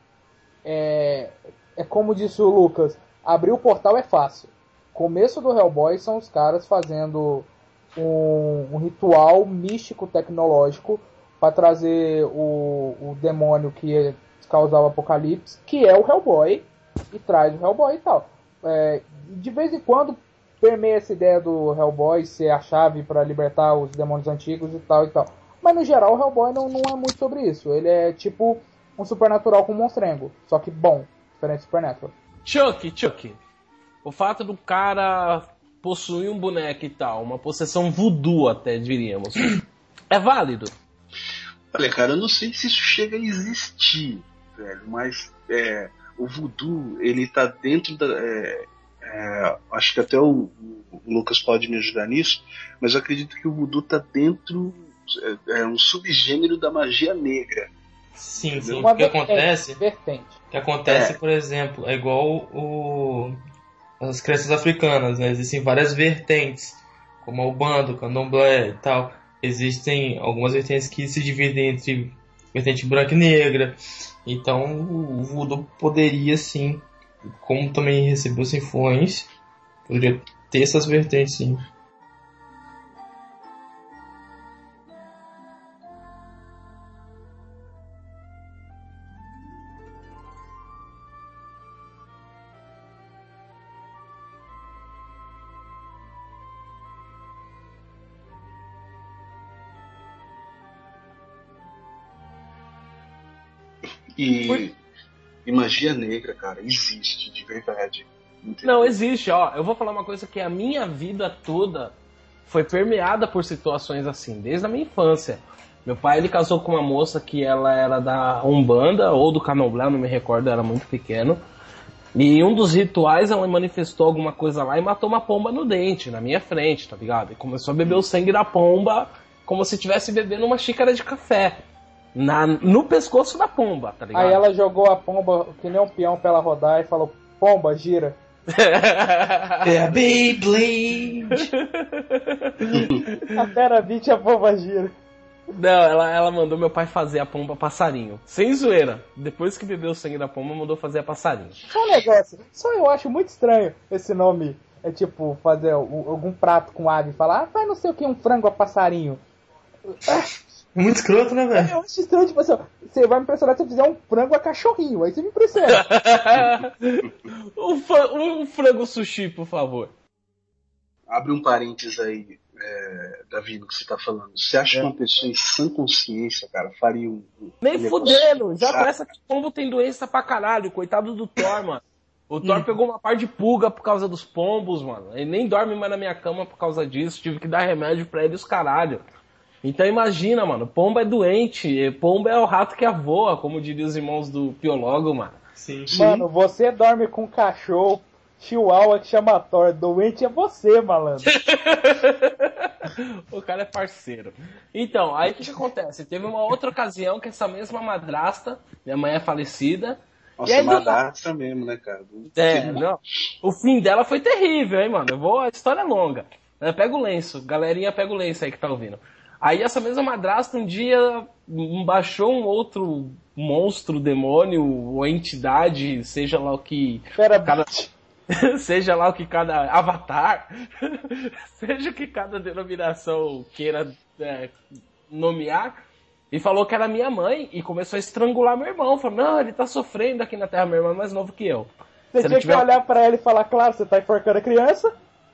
é como disse o Lucas, abrir o portal é fácil. O começo do Hellboy são os caras fazendo um ritual místico tecnológico para trazer o demônio que causava o apocalipse, que é o Hellboy, e traz o Hellboy e tal. De vez em quando permeia essa ideia do Hellboy ser a chave para libertar os demônios antigos e tal e tal. Mas no geral o Hellboy não é muito sobre isso. Ele é tipo um supernatural com um monstrengo. Só que bom, diferente do Supernatural. Chuck. O fato do cara possuir um boneco e tal, uma possessão voodoo até diríamos, é válido? Olha, cara, eu não sei se isso chega a existir, velho, mas o voodoo, ele tá dentro da... acho que até o Lucas pode me ajudar nisso, mas eu acredito que o voodoo tá dentro, um subgênero da magia negra. Sim. Uma O que acontece? vertente. O que acontece, por exemplo, é igual as crenças africanas, né? Existem várias vertentes, como a Umbanda, o Candomblé e tal. Existem algumas vertentes que se dividem entre vertente branca e negra. Então o voodoo poderia sim, como também recebeu essa influência, poderia ter essas vertentes sim. E magia negra, cara, existe, de verdade. Entendeu? Não, existe, ó. Eu vou falar uma coisa que a minha vida toda foi permeada por situações assim, desde a minha infância. Meu pai, ele casou com uma moça que ela era da Umbanda ou do Candomblé, não me recordo, eu era muito pequeno. E em um dos rituais ela manifestou alguma coisa lá e matou uma pomba no dente, na minha frente, tá ligado? E começou a beber o sangue da pomba como se estivesse bebendo uma xícara de café. No pescoço da pomba, tá ligado? Aí ela jogou a pomba que nem um peão pra ela rodar e falou, pomba, gira. É a Beyblade! A Terabit a pomba gira. Não, ela mandou meu pai fazer a pomba passarinho. Sem zoeira. Depois que bebeu o sangue da pomba, mandou fazer a passarinho. Só um negócio, só eu acho muito estranho esse nome É tipo, fazer algum prato com ave e falar, faz não sei o que, um frango a passarinho. É muito escroto, né, velho? Eu acho estranho, tipo assim, você vai me impressionar se eu fizer um frango a cachorrinho, aí você me impressiona. Um frango sushi, por favor. Abre um parênteses aí, Davi, no que você tá falando. Você acha que uma pessoa em sã consciência, cara, faria Nem negócio, fudendo, já sabe? parece que o pombo tem doença pra caralho, coitado do Thor, mano. O Thor pegou uma par de pulga por causa dos pombos, mano. Ele nem dorme mais na minha cama por causa disso, tive que dar remédio pra ele os caralho. Então imagina, mano, pombo é doente, pombo é o rato que voa, como diriam os irmãos do biólogo, mano. Sim. Mano, você dorme com um cachorro, chihuahua que chama Thor, doente é você, malandro. O cara é parceiro. Então, aí o que acontece? Teve uma outra ocasião que essa mesma madrasta, minha mãe é falecida. Nossa, E aí, madrasta mesmo, né, cara? não. O fim dela foi terrível, hein, mano? A história é longa. Pega o lenço, galerinha, pega o lenço aí que tá ouvindo. Aí essa mesma madrasta um dia baixou um outro monstro, demônio, ou entidade, seja lá o que... Seja lá o que cada avatar, seja o que cada denominação queira nomear, e falou que era minha mãe e começou a estrangular meu irmão. Falou, não, ele tá sofrendo aqui na Terra, meu irmão é mais novo que eu. Você tinha que olhar pra ela e falar, claro, você tá enforcando a criança?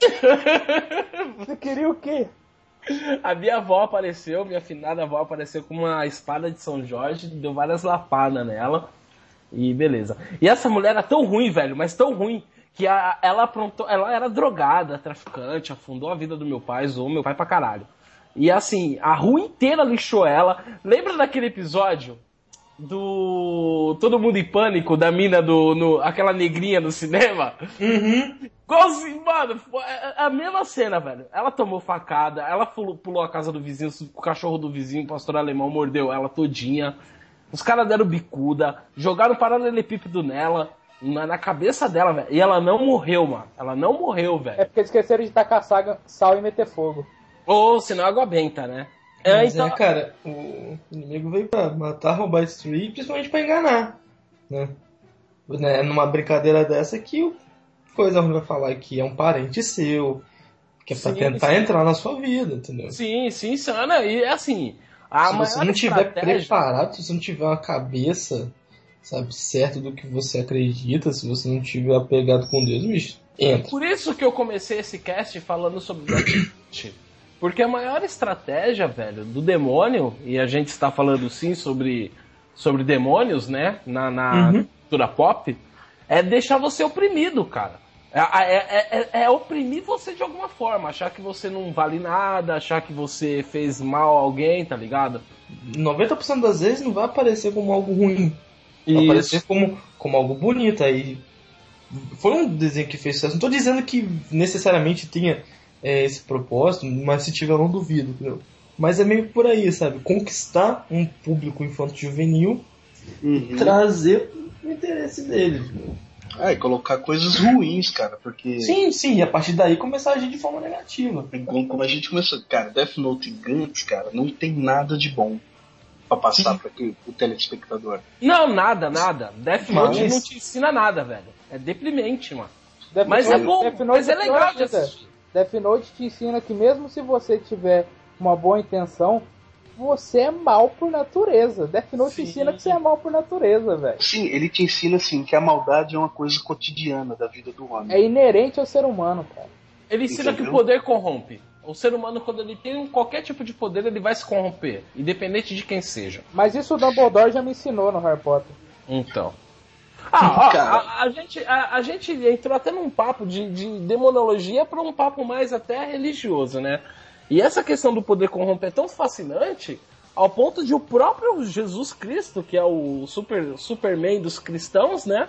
Você queria o quê? A minha avó apareceu, minha finada avó apareceu com uma espada de São Jorge, deu várias lapadas nela, e beleza. E essa mulher era tão ruim, velho, mas tão ruim, que ela era drogada, traficante, afundou a vida do meu pai, zoou meu pai pra caralho. E assim, a rua inteira lixou ela. Lembra daquele episódio do Todo Mundo em Pânico, da mina aquela negrinha no cinema? Uhum. Igualzinho, mano, a mesma cena, velho. Ela tomou facada, ela pulou a casa do vizinho, o cachorro do vizinho, o pastor alemão, mordeu ela todinha. Os caras deram bicuda, jogaram paralelepípedo nela, na cabeça dela, velho. E ela não morreu, mano. Ela não morreu, velho. É porque esqueceram de tacar sal e meter fogo. Ou senão água benta, né? Então, cara, o inimigo veio pra matar, roubar, destruir, e principalmente pra enganar, né? Numa brincadeira dessa que coisa ruim vai falar que é um parente seu, que é pra tentar entrar na sua vida, entendeu? Sim, Sana, e é assim... Se você não tiver preparado, se você não tiver uma cabeça, sabe, certo do que você acredita, se você não tiver apegado com Deus, bicho, entra. Por isso que eu comecei esse cast falando sobre porque a maior estratégia, velho, do demônio, e a gente está falando sim sobre demônios, né, na cultura pop, é deixar você oprimido, cara. É oprimir você de alguma forma, achar que você não vale nada, achar que você fez mal a alguém, tá ligado? 90% das vezes não vai aparecer como algo ruim, vai aparecer como algo bonito. Aí foi um desenho que fez sucesso. Não tô dizendo que necessariamente tenha esse propósito, mas se tiver eu não duvido, entendeu? Mas é meio por aí, sabe? Conquistar um público infanto-juvenil e trazer o interesse deles. E colocar coisas ruins, cara, porque... Sim, e a partir daí começar a agir de forma negativa. Como a gente começou, cara, Death Note e Gantz, cara, não tem nada de bom pra passar para o telespectador. Não, nada. Death Note não te ensina nada, velho. É deprimente, mano. Mas é bom, mas é legal de assistir. Death Note te ensina que mesmo se você tiver uma boa intenção, você é mal por natureza. Death Note te ensina que você é mal por natureza, velho. Sim, ele te ensina, assim, que a maldade é uma coisa cotidiana da vida do homem. É inerente ao ser humano, cara. Ele ensina que o poder corrompe. O ser humano, quando ele tem qualquer tipo de poder, ele vai se corromper, independente de quem seja. Mas isso o Dumbledore já me ensinou no Harry Potter. Então... a gente entrou até num papo de demonologia para um papo mais até religioso, né? E essa questão do poder corromper é tão fascinante ao ponto de o próprio Jesus Cristo, que é o Superman dos cristãos, né?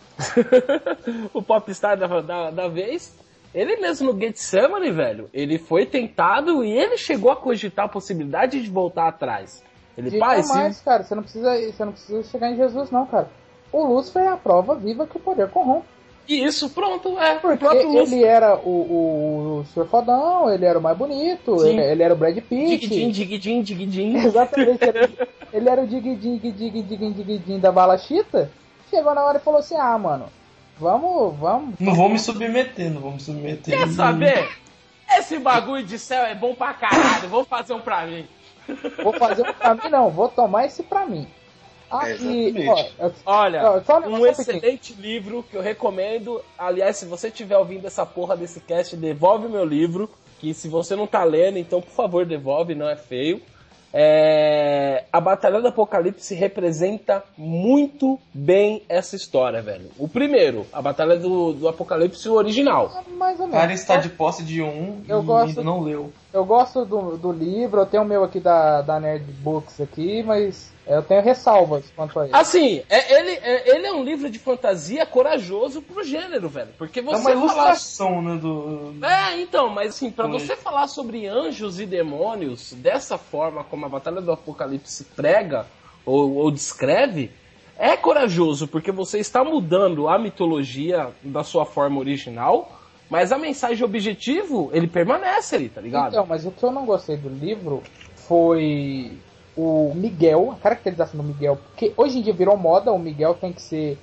O popstar da vez, ele mesmo no Getsemane, velho, ele foi tentado e ele chegou a cogitar a possibilidade de voltar atrás. Cara, você não precisa chegar em Jesus não, cara. O Lúcifer é a prova viva que o poder corrompe. Isso, pronto, Porque ele era o Sr. Fodão, ele era o mais bonito, ele era o Brad Pitt. Diguidim. Exatamente, ele era o diguidim da bala chita. Chegou na hora e falou assim, mano, Vamos. Não vou me submeter. Quer saber? Esse bagulho de céu é bom pra caralho. Vou fazer um pra mim. Vou fazer um pra mim, não. Vou tomar esse pra mim. Aqui, olha, só um excelente livro que eu recomendo. Aliás, se você estiver ouvindo essa porra desse cast, devolve meu livro. Que se você não tá lendo, então por favor devolve, não é feio. A Batalha do Apocalipse representa muito bem essa história, velho. O primeiro, a Batalha do Apocalipse original. Mais ou O menos. cara está de posse de um e ainda não leu. Eu gosto do livro, eu tenho o meu aqui da Nerd Books aqui, mas eu tenho ressalvas quanto a ele. Assim, ele é um livro de fantasia corajoso pro gênero, velho. Porque você é uma ilustração, né? Então, mas assim, pra você falar sobre anjos e demônios dessa forma como a Batalha do Apocalipse prega ou descreve, é corajoso, porque você está mudando a mitologia da sua forma original, mas a mensagem objetivo, ele permanece ali, tá ligado? Então, mas o que eu não gostei do livro foi o Miguel, a caracterização do Miguel, porque hoje em dia virou moda, o Miguel tem que ser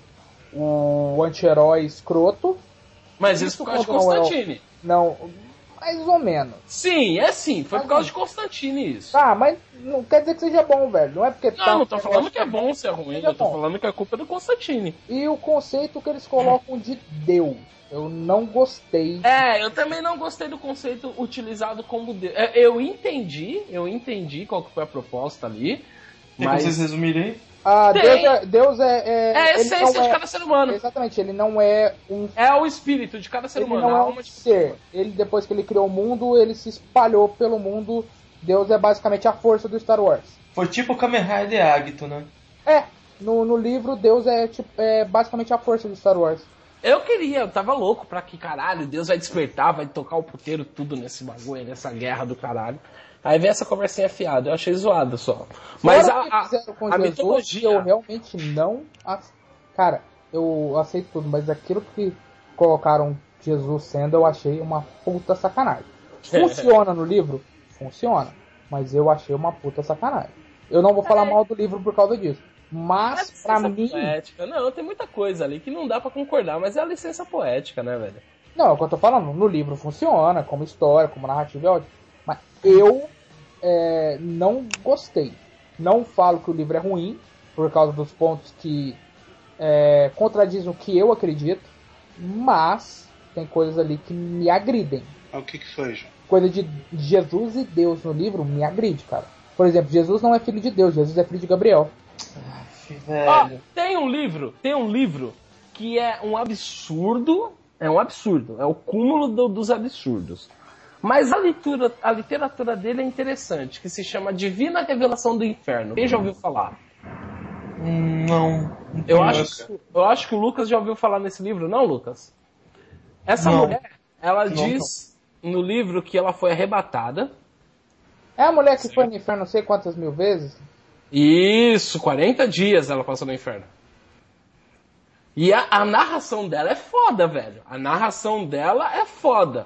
o anti-herói escroto. Mas isso por causa de Constantine. Não, mais ou menos. Sim, foi por causa de Constantine isso. Tá, mas não quer dizer que seja bom, velho. Não é porque não tô falando que é bom ser ruim, eu tô falando que a culpa é do Constantine. E o conceito que eles colocam de Deus, eu não gostei. Eu também não gostei do conceito utilizado como Deus. Eu entendi qual que foi a proposta ali. Mas vocês resumirem? Deus é a essência de cada ser humano. Exatamente, ele não é um... É o espírito de cada ser humano. Ele não é um ser. Ele, depois que ele criou o mundo, ele se espalhou pelo mundo. Deus é basicamente a força do Star Wars. Foi tipo o Kamen Rider Agito, né? No livro, Deus é basicamente a força do Star Wars. Eu tava louco pra que, caralho, Deus vai despertar, vai tocar o puteiro tudo nesse bagulho, nessa guerra do caralho. Aí vem essa conversinha fiada, eu achei zoado só. Mas a mitologia... Eu realmente não... Cara, eu aceito tudo, mas aquilo que colocaram Jesus sendo, eu achei uma puta sacanagem. Funciona no livro? Funciona. Mas eu achei uma puta sacanagem. Eu não vou falar mal do livro por causa disso. Mas, pra mim... Poética. Não, tem muita coisa ali que não dá pra concordar, mas é a licença poética, né, velho? Não, é o que eu tô falando. No livro funciona, como história, como narrativa é ótimo. Mas eu não gostei. Não falo que o livro é ruim, por causa dos pontos que contradizem o que eu acredito, mas tem coisas ali que me agridem. O que foi, João? Coisa de Jesus e Deus no livro me agride, cara. Por exemplo, Jesus não é filho de Deus, Jesus é filho de Gabriel. Tem um livro que é um absurdo, é o cúmulo dos absurdos. Mas a literatura dele é interessante, que se chama Divina Revelação do Inferno. Quem já ouviu falar? Não. Eu acho que o Lucas já ouviu falar nesse livro, não, Lucas? Essa mulher, ela diz no livro que ela foi arrebatada. É a mulher que foi no inferno não sei quantas mil vezes? Isso, 40 dias ela passou no inferno. E a narração dela é foda, velho. A narração dela é foda.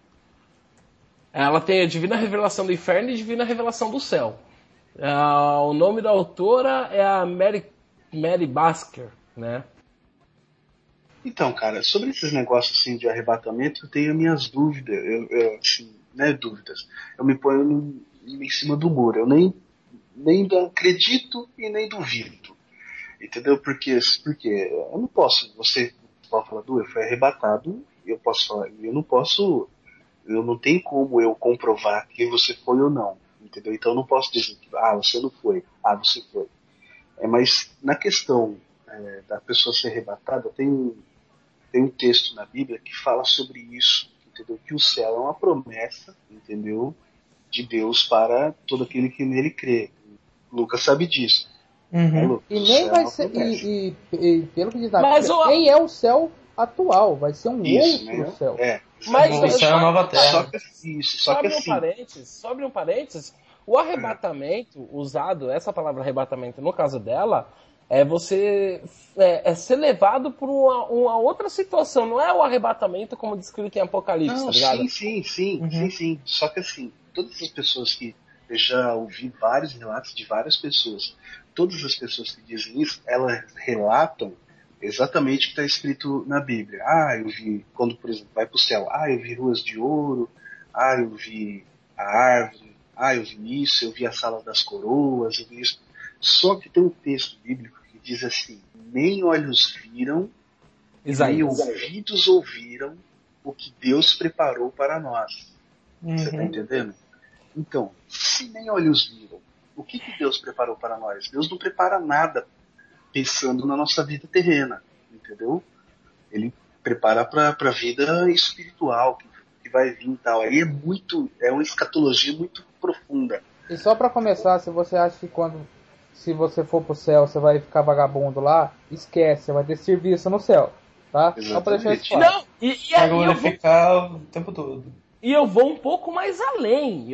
Ela tem a Divina Revelação do Inferno e a Divina Revelação do Céu. O nome da autora é a Mary Basker, né? Então, cara, sobre esses negócios assim de arrebatamento, eu tenho minhas dúvidas. Dúvidas. Eu me ponho em cima do muro. Eu nem acredito e nem duvido. Entendeu? Porque eu não posso. Você pode falar, eu fui arrebatado. Eu posso falar, eu não tenho como eu comprovar que você foi ou não. Entendeu? Então eu não posso dizer que você não foi, você foi. Mas na questão da pessoa ser arrebatada, tem um texto na Bíblia que fala sobre isso, entendeu? Que o céu é uma promessa, entendeu? De Deus para todo aquele que nele crê. Lucas sabe disso. Uhum. E nem vai ser. E pelo que diz na Bíblia, nem é o céu atual, vai ser um outro céu. Mas o céu é a nova terra. Sobre um parênteses, o arrebatamento usado, essa palavra arrebatamento no caso dela, é você ser levado por uma outra situação, não é o arrebatamento como descrito em Apocalipse, tá ligado? Sim. Só que assim, todas as pessoas que eu já ouvi vários relatos de várias pessoas, todas as pessoas que dizem isso, elas relatam exatamente o que está escrito na Bíblia. Ah, eu vi, quando, por exemplo, vai para o céu, ah, eu vi ruas de ouro, ah, eu vi a árvore, ah, eu vi isso, eu vi a sala das coroas, eu vi isso. Só que tem um texto bíblico que diz assim, nem olhos viram, nem Isaías. ouvidos ouviram o que Deus preparou para nós. Você está entendendo? Então, se nem olhos viram, o que Deus preparou para nós? Deus não prepara nada pensando na nossa vida terrena, entendeu? Ele prepara para a vida espiritual que vai vir e tal. Aí é uma escatologia muito profunda. E só pra começar, se você acha que se você for pro céu, você vai ficar vagabundo lá, esquece, você vai ter serviço no céu, tá? Só pra deixar isso claro. Não, e Vai aí eu vou, glorificar o tempo todo. e eu vou um pouco mais além.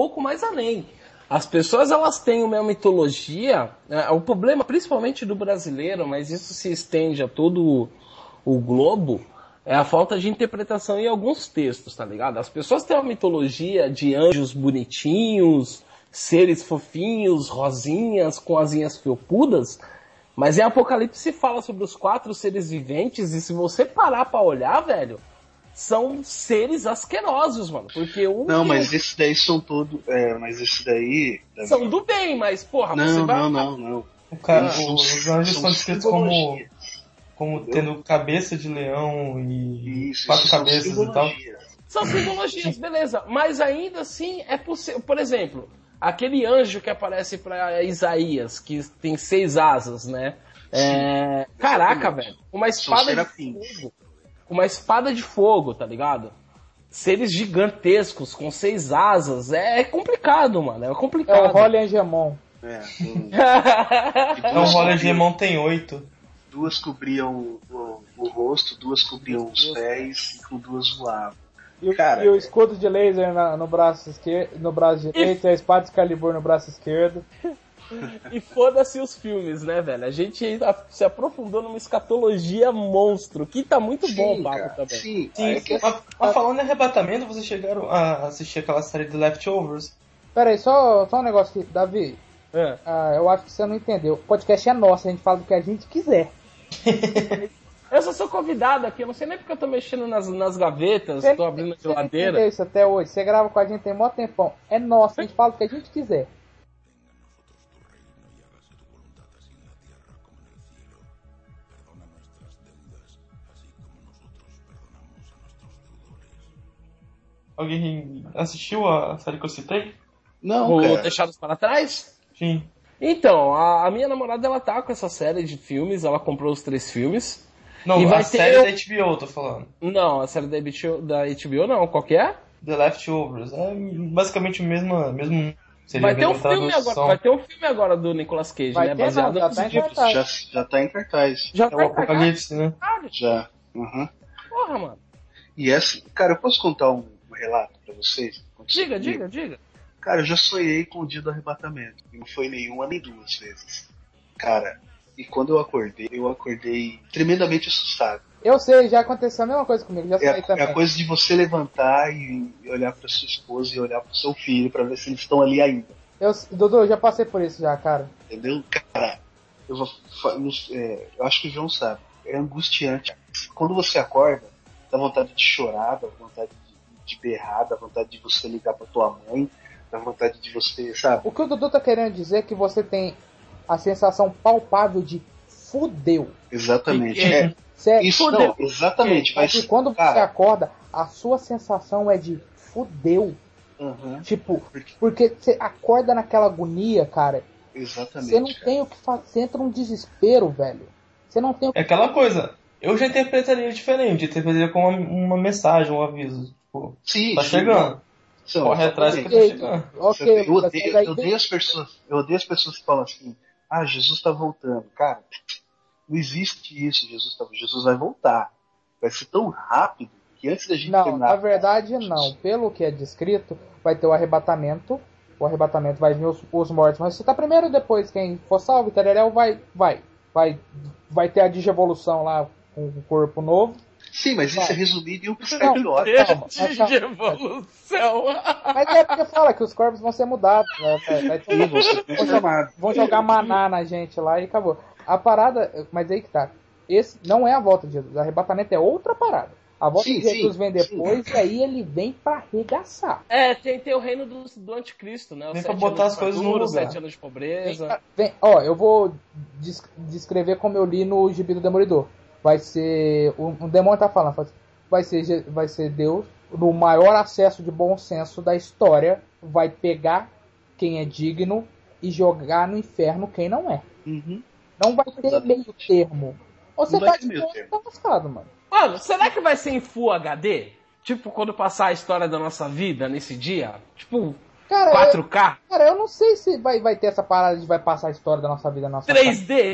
As pessoas, elas têm uma mitologia, o problema principalmente do brasileiro, mas isso se estende a todo o globo, é a falta de interpretação em alguns textos, tá ligado? As pessoas têm uma mitologia de anjos bonitinhos, seres fofinhos, rosinhas, com asinhas felpudas, mas em Apocalipse se fala sobre os 4 seres viventes, e se você parar pra olhar, velho, são seres asquerosos, mano, porque Não, mas esses daí são todos... mas esses daí... são do bem, mas, porra, você vai... Não. Os anjos são descritos como tendo cabeça de leão e Isso, 4 são cabeças e tal. São simbologias, beleza. Mas ainda assim é possível. Por exemplo, aquele anjo que aparece pra Isaías, que tem 6 asas, né? Caraca, velho. Uma espada de fogo. Uma espada de fogo, tá ligado? Seres gigantescos com 6 asas. É complicado, mano. É complicado. É o Rolly Angemon. Então o Rolly Gemon tem 8. 2 cobriam o rosto, 2 cobriam os pés e com 2 voavam. E o escudo de laser no braço esquerdo, no braço direito, e a espada de Excalibur no braço esquerdo. E foda-se os filmes, né, velho? A gente se aprofundou numa escatologia monstro, que tá muito bom o papo também. Sim. Mas falando em arrebatamento, vocês chegaram a assistir aquela série de Leftovers? Pera aí, só um negócio aqui, Davi. Eu acho que você não entendeu. O podcast é nosso, a gente fala do que a gente quiser. Eu só sou convidado aqui, eu não sei nem porque eu tô mexendo nas gavetas, tô abrindo a geladeira. Você isso até hoje, você grava com a gente tem mó tempão. É nosso, a gente fala do que a gente quiser. Alguém assistiu a série que eu citei? Não, cara. Deixados para Trás? Sim. Então, a minha namorada, ela tá com essa série de filmes, ela comprou os 3 filmes. Não, e a série da HBO, tô falando. Não, a série da HBO não, qual que é? The Leftovers. É basicamente o mesmo Vai ter um filme agora do Nicolas Cage, né? Baseado já tá em cartaz. Já tá em cartaz. Já É tá o Apocalipse, né? Já. Uhum. Porra, mano. E cara, eu posso contar um relato pra vocês? Diga. Cara, eu já sonhei com o dia do arrebatamento. E não foi nenhuma nem 2 vezes. Cara, e quando eu acordei tremendamente assustado. Eu sei, já aconteceu a mesma coisa comigo, já sei também. É a coisa de você levantar e olhar pra sua esposa e olhar pro seu filho pra ver se eles estão ali ainda. Dudu, eu já passei por isso já, cara. Entendeu? Cara, eu acho que o João sabe. É angustiante. Quando você acorda, dá vontade de chorar, dá vontade de berrar, dá vontade de você ligar pra tua mãe, dá vontade de você, sabe? O que o Dudu tá querendo dizer é que você tem a sensação palpável de fudeu. Exatamente. Isso fudeu. Não, exatamente. Mas quando você acorda, a sua sensação é de fudeu. Uhum. Tipo, porque você acorda naquela agonia, cara. Exatamente. Você não tem o que fazer, você entra num desespero, velho. Você não tem o que É aquela coisa, eu já interpretaria diferente, interpretaria como uma mensagem, um aviso. Tipo, sim, tá chegando. Corre atrás que tá chegando. Okay, eu odeio as pessoas que falam assim, Jesus tá voltando. Cara, não existe isso, Jesus vai voltar. Vai ser tão rápido que antes da gente terminar... Não, na verdade não. Pelo que é descrito, vai ter o arrebatamento. O arrebatamento vai vir os mortos. Mas você tá primeiro, depois quem for salvo, Tererel vai ter a digievolução lá com o corpo novo. Sim, mas isso é resumido em um piscar de olhos. Digievolução. Mas é porque fala que os corpos vão ser mudados. Né? Vão jogar maná na gente lá e acabou. A parada, mas aí que tá. esse não é a volta de Jesus. Arrebatamento é outra parada. A volta Sim, de Jesus sim, vem depois e aí ele vem pra arregaçar. Tem o reino do anticristo, né? Os Vem pra 7 botar anos as de coisas no fartura, os lugar. 7 anos de pobreza. Eu vou descrever como eu li no Gibi do Demolidor. Vai ser. O demônio tá falando, vai ser Deus, no maior acesso de bom senso da história, vai pegar quem é digno e jogar no inferno quem não é. Uhum. Não vai ter Exatamente. meio termo. Ou você Não vai tá ter de meio boa, termo. tá lascado, mano. Mano, será que vai ser em Full HD? Tipo, quando passar a história da nossa vida nesse dia? Tipo, Cara, 4K? Cara, eu não sei se vai ter essa parada de vai passar a história da nossa vida na nossa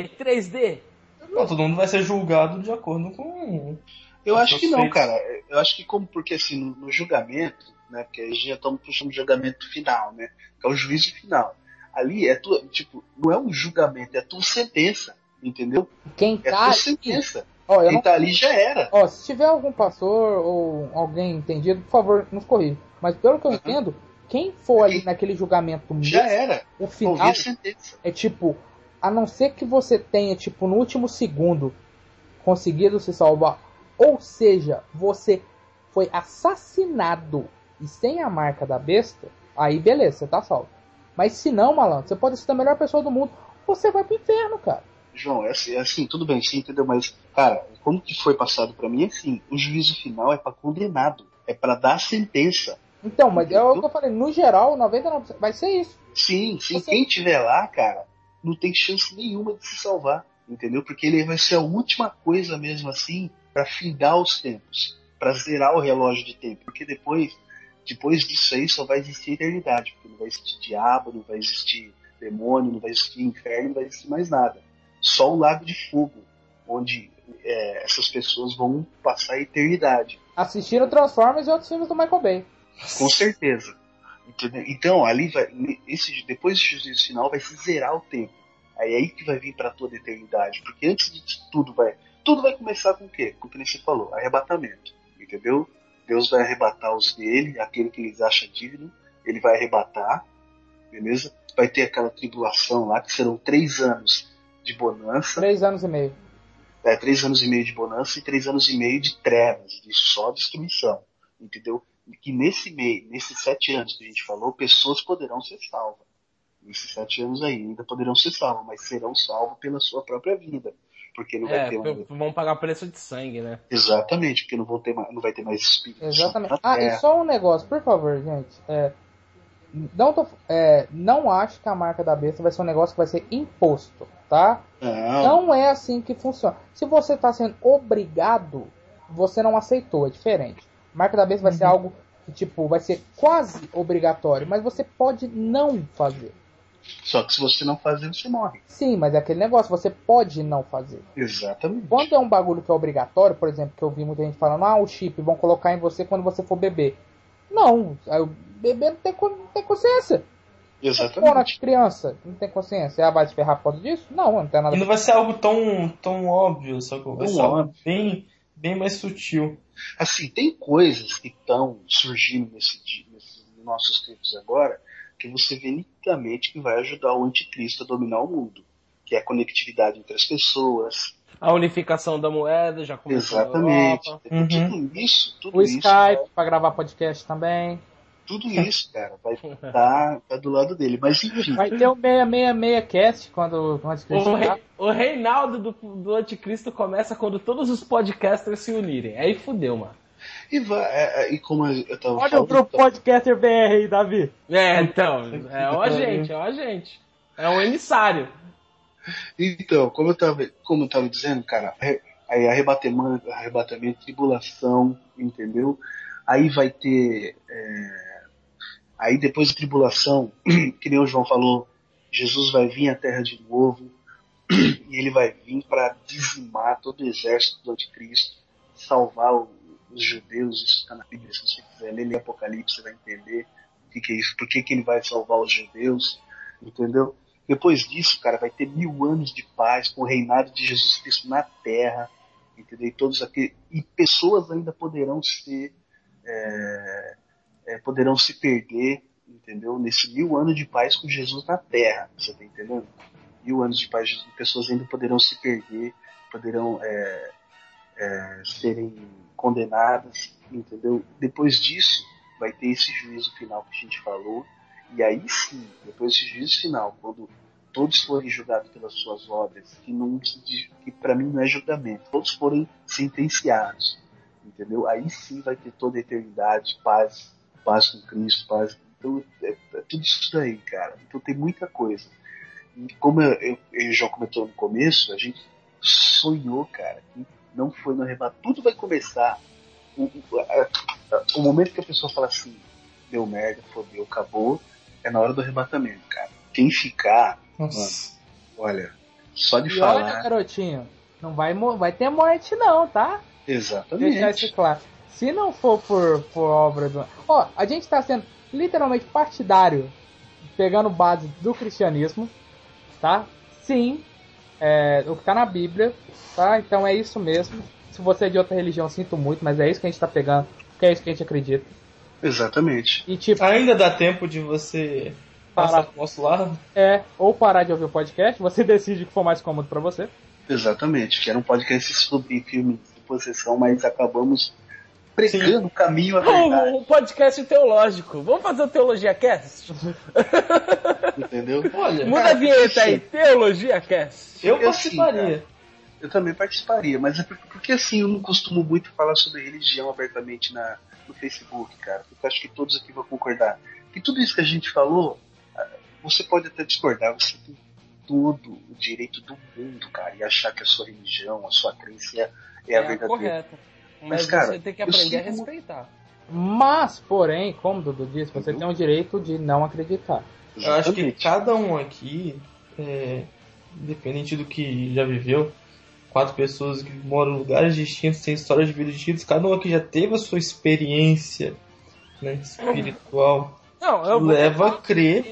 3D? Não, todo mundo vai ser julgado de acordo com. Eu os acho seus que não, feitos. cara. Eu acho que porque assim, no julgamento, né? Porque aí já estamos puxando o julgamento final, né? Que é o juízo final. Ali é tua, tipo, não é um julgamento, é tua sentença, entendeu? Quem É tá tua ali, sentença. ó, eu Quem não, tá ali já era. ó, se tiver algum pastor ou alguém entendido, por favor, nos corrija. Mas pelo que eu entendo, quem for ali naquele julgamento Já mesmo, era. o Ouvir final a sentença. é tipo, a não ser que você tenha, tipo, no último segundo conseguido se salvar, ou seja, você foi assassinado e sem a marca da besta, aí beleza, você tá salvo. Mas se não, malandro, você pode ser a melhor pessoa do mundo, você vai pro inferno, cara. João, é assim, tudo bem, sim, entendeu? Mas, cara, como que foi passado pra mim, assim, o juízo final é pra condenado. É pra dar a sentença. Então, mas é Entendeu? o que eu falei, no geral, 99% vai ser isso. Sim. Você- Quem tiver lá, cara, não tem chance nenhuma de se salvar, entendeu? Porque ele vai ser a última coisa mesmo assim pra findar os tempos, pra zerar o relógio de tempo. Porque depois disso aí só vai existir eternidade, porque não vai existir diabo, não vai existir demônio, não vai existir inferno, não vai existir mais nada. Só o lago de fogo, onde essas pessoas vão passar a eternidade. Assistiram Transformers e outros filmes do Michael Bay. Com certeza. Entendeu? Então, ali depois do juízo final vai se zerar o tempo. Aí é aí que vai vir para toda a eternidade. Porque antes disso tudo vai começar com o quê? Com o que você falou, arrebatamento. Entendeu? Deus vai arrebatar os dele, aquele que eles acham digno, ele vai arrebatar, beleza? Vai ter aquela tribulação lá, que serão 3 anos de bonança. 3 anos e meio. 3 anos e meio de bonança e 3 anos e meio de trevas, de só destruição. Entendeu? E que nesses 7 anos que a gente falou, pessoas poderão ser salvas. Nesses 7 anos aí, ainda poderão ser salvas, mas serão salvas pela sua própria vida. Porque não vai ter mais. Vão pagar preço de sangue, né? Exatamente, porque não vai ter mais Espírito Exatamente. Santo na E Terra. só um negócio, por favor, gente. Não acho que a marca da besta vai ser um negócio que vai ser imposto, tá? Não é assim que funciona. Se você está sendo obrigado, você não aceitou, é diferente. A marca da besta vai ser algo que, tipo, vai ser quase obrigatório, mas você pode não fazer. Só que se você não fazer, você morre. Sim, mas é aquele negócio, você pode não fazer. Exatamente. Quando é um bagulho que é obrigatório, por exemplo, que eu vi muita gente falando, o chip vão colocar em você quando você for beber. Não, o bebê não tem consciência. Exatamente. Criança não tem consciência, vai se ferrar por causa disso? Não tem nada a E ver. não vai ser algo tão óbvio, sacou? Vai Tão ser algo óbvio. bem mais sutil. Assim, tem coisas que estão surgindo nesses nossos tempos agora que você vê nitidamente que vai ajudar o anticristo a dominar o mundo, que é a conectividade entre as pessoas. A unificação da moeda já começou Exatamente. na Europa. Tudo isso O Skype para gravar podcast também. Tudo isso, cara, vai estar do lado dele. Mas enfim. Vai ter o 666 cast quando O Reinaldo do Anticristo começa quando todos os podcasters se unirem. Aí fudeu, mano. E como eu tava Olha falando, o grupo Podcaster BR aí, Davi. Então, é o agente. É um emissário. Então, como eu tava dizendo, cara, aí arrebatamento, tribulação, entendeu? Aí vai ter. Aí depois da tribulação, que nem o João falou, Jesus vai vir à Terra de novo, e ele vai vir para dizimar todo o exército do anticristo, salvar os judeus. Isso está na Bíblia, se você quiser ler Apocalipse, você vai entender o que é isso, por que ele vai salvar os judeus, entendeu? Depois disso, cara, vai ter 1000 anos de paz com o reinado de Jesus Cristo na Terra, entendeu? E pessoas ainda poderão se perder, entendeu? Nesse 1000 anos de paz com Jesus na Terra, você tá entendendo? 1000 anos de paz, pessoas ainda poderão se perder, poderão serem condenadas, entendeu? Depois disso, vai ter esse juízo final que a gente falou, e aí sim, depois desse juízo final, quando todos forem julgados pelas suas obras, que para mim não é julgamento, todos forem sentenciados, entendeu? Aí sim vai ter toda a eternidade, paz com Cristo, paz. Então, tudo isso daí, cara. Então tem muita coisa. E como eu já comentou no começo, a gente sonhou, cara, que não foi no arrebatamento. Tudo vai começar. O momento que a pessoa fala assim, deu merda, fodeu, acabou, é na hora do arrebatamento, cara. Quem ficar, mano, olha, só de falar. Olha, garotinho, não vai ter morte não, tá? Exatamente. Deixar isso claro. Se não for por obra do... a gente tá sendo literalmente partidário, pegando base do cristianismo, tá? Sim, o que tá na Bíblia, tá? Então é isso mesmo. Se você é de outra religião, sinto muito, mas é isso que a gente tá pegando, porque é isso que a gente acredita. Exatamente. E tipo, ainda dá tempo de você passar pro nosso lado? Ou parar de ouvir o podcast, você decide o que for mais cômodo pra você. Exatamente, que era um podcast sobre filmes de possessão, mas acabamos pregando o caminho à verdade. Um podcast teológico. Vamos fazer o Teologia Cast? Entendeu? Olha, muda a vinheta aí, Teologia Cast. Eu participaria. Assim, eu também participaria, mas é porque assim, eu não costumo muito falar sobre religião abertamente no Facebook, cara. Porque eu acho que todos aqui vão concordar. Que tudo isso que a gente falou, você pode até discordar, você tem todo o direito do mundo, cara, e achar que a sua religião, a sua crença é a verdadeira. Correta. Mas cara, você tem que aprender a respeitar. Mas, porém, como o Dudu disse, você tem o direito de não acreditar. Eu acho que cada um aqui, independente do que já viveu, 4 pessoas que moram em lugares distintos, têm histórias de vida distintas, cada um aqui já teve a sua experiência, né, espiritual. Leva a crer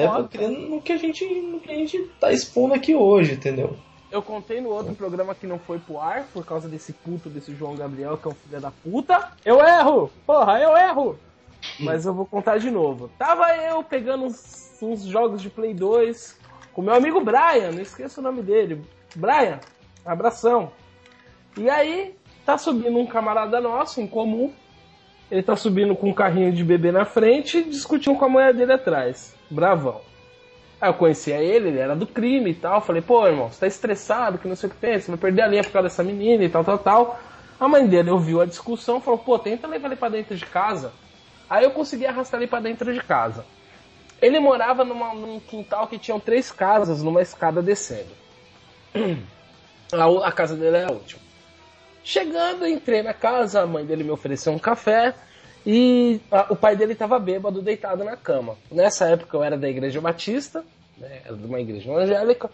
no que a gente tá expondo aqui hoje, entendeu? Eu contei no outro programa que não foi pro ar, por causa desse João Gabriel, que é um filho da puta. Eu erro! Porra, eu erro! Mas eu vou contar de novo. Tava eu pegando uns jogos de Play 2 com meu amigo Brian, não esqueça o nome dele. Brian, abração. E aí, tá subindo um camarada nosso, em comum. Ele tá subindo com um carrinho de bebê na frente e discutindo com a mulher dele atrás. Bravão. Aí eu conhecia ele era do crime e tal. Falei, pô, irmão, você tá estressado, que não sei o que tem, você vai perder a linha por causa dessa menina e tal. A mãe dele ouviu a discussão, falou, pô, tenta levar ele pra dentro de casa. Aí eu consegui arrastar ele pra dentro de casa. Ele morava num quintal que tinham 3 casas, numa escada descendo. A casa dele era a última. Chegando, entrei na casa, a mãe dele me ofereceu um café e o pai dele estava bêbado, deitado na cama. Nessa época eu era da Igreja Batista, né, era de uma igreja evangélica.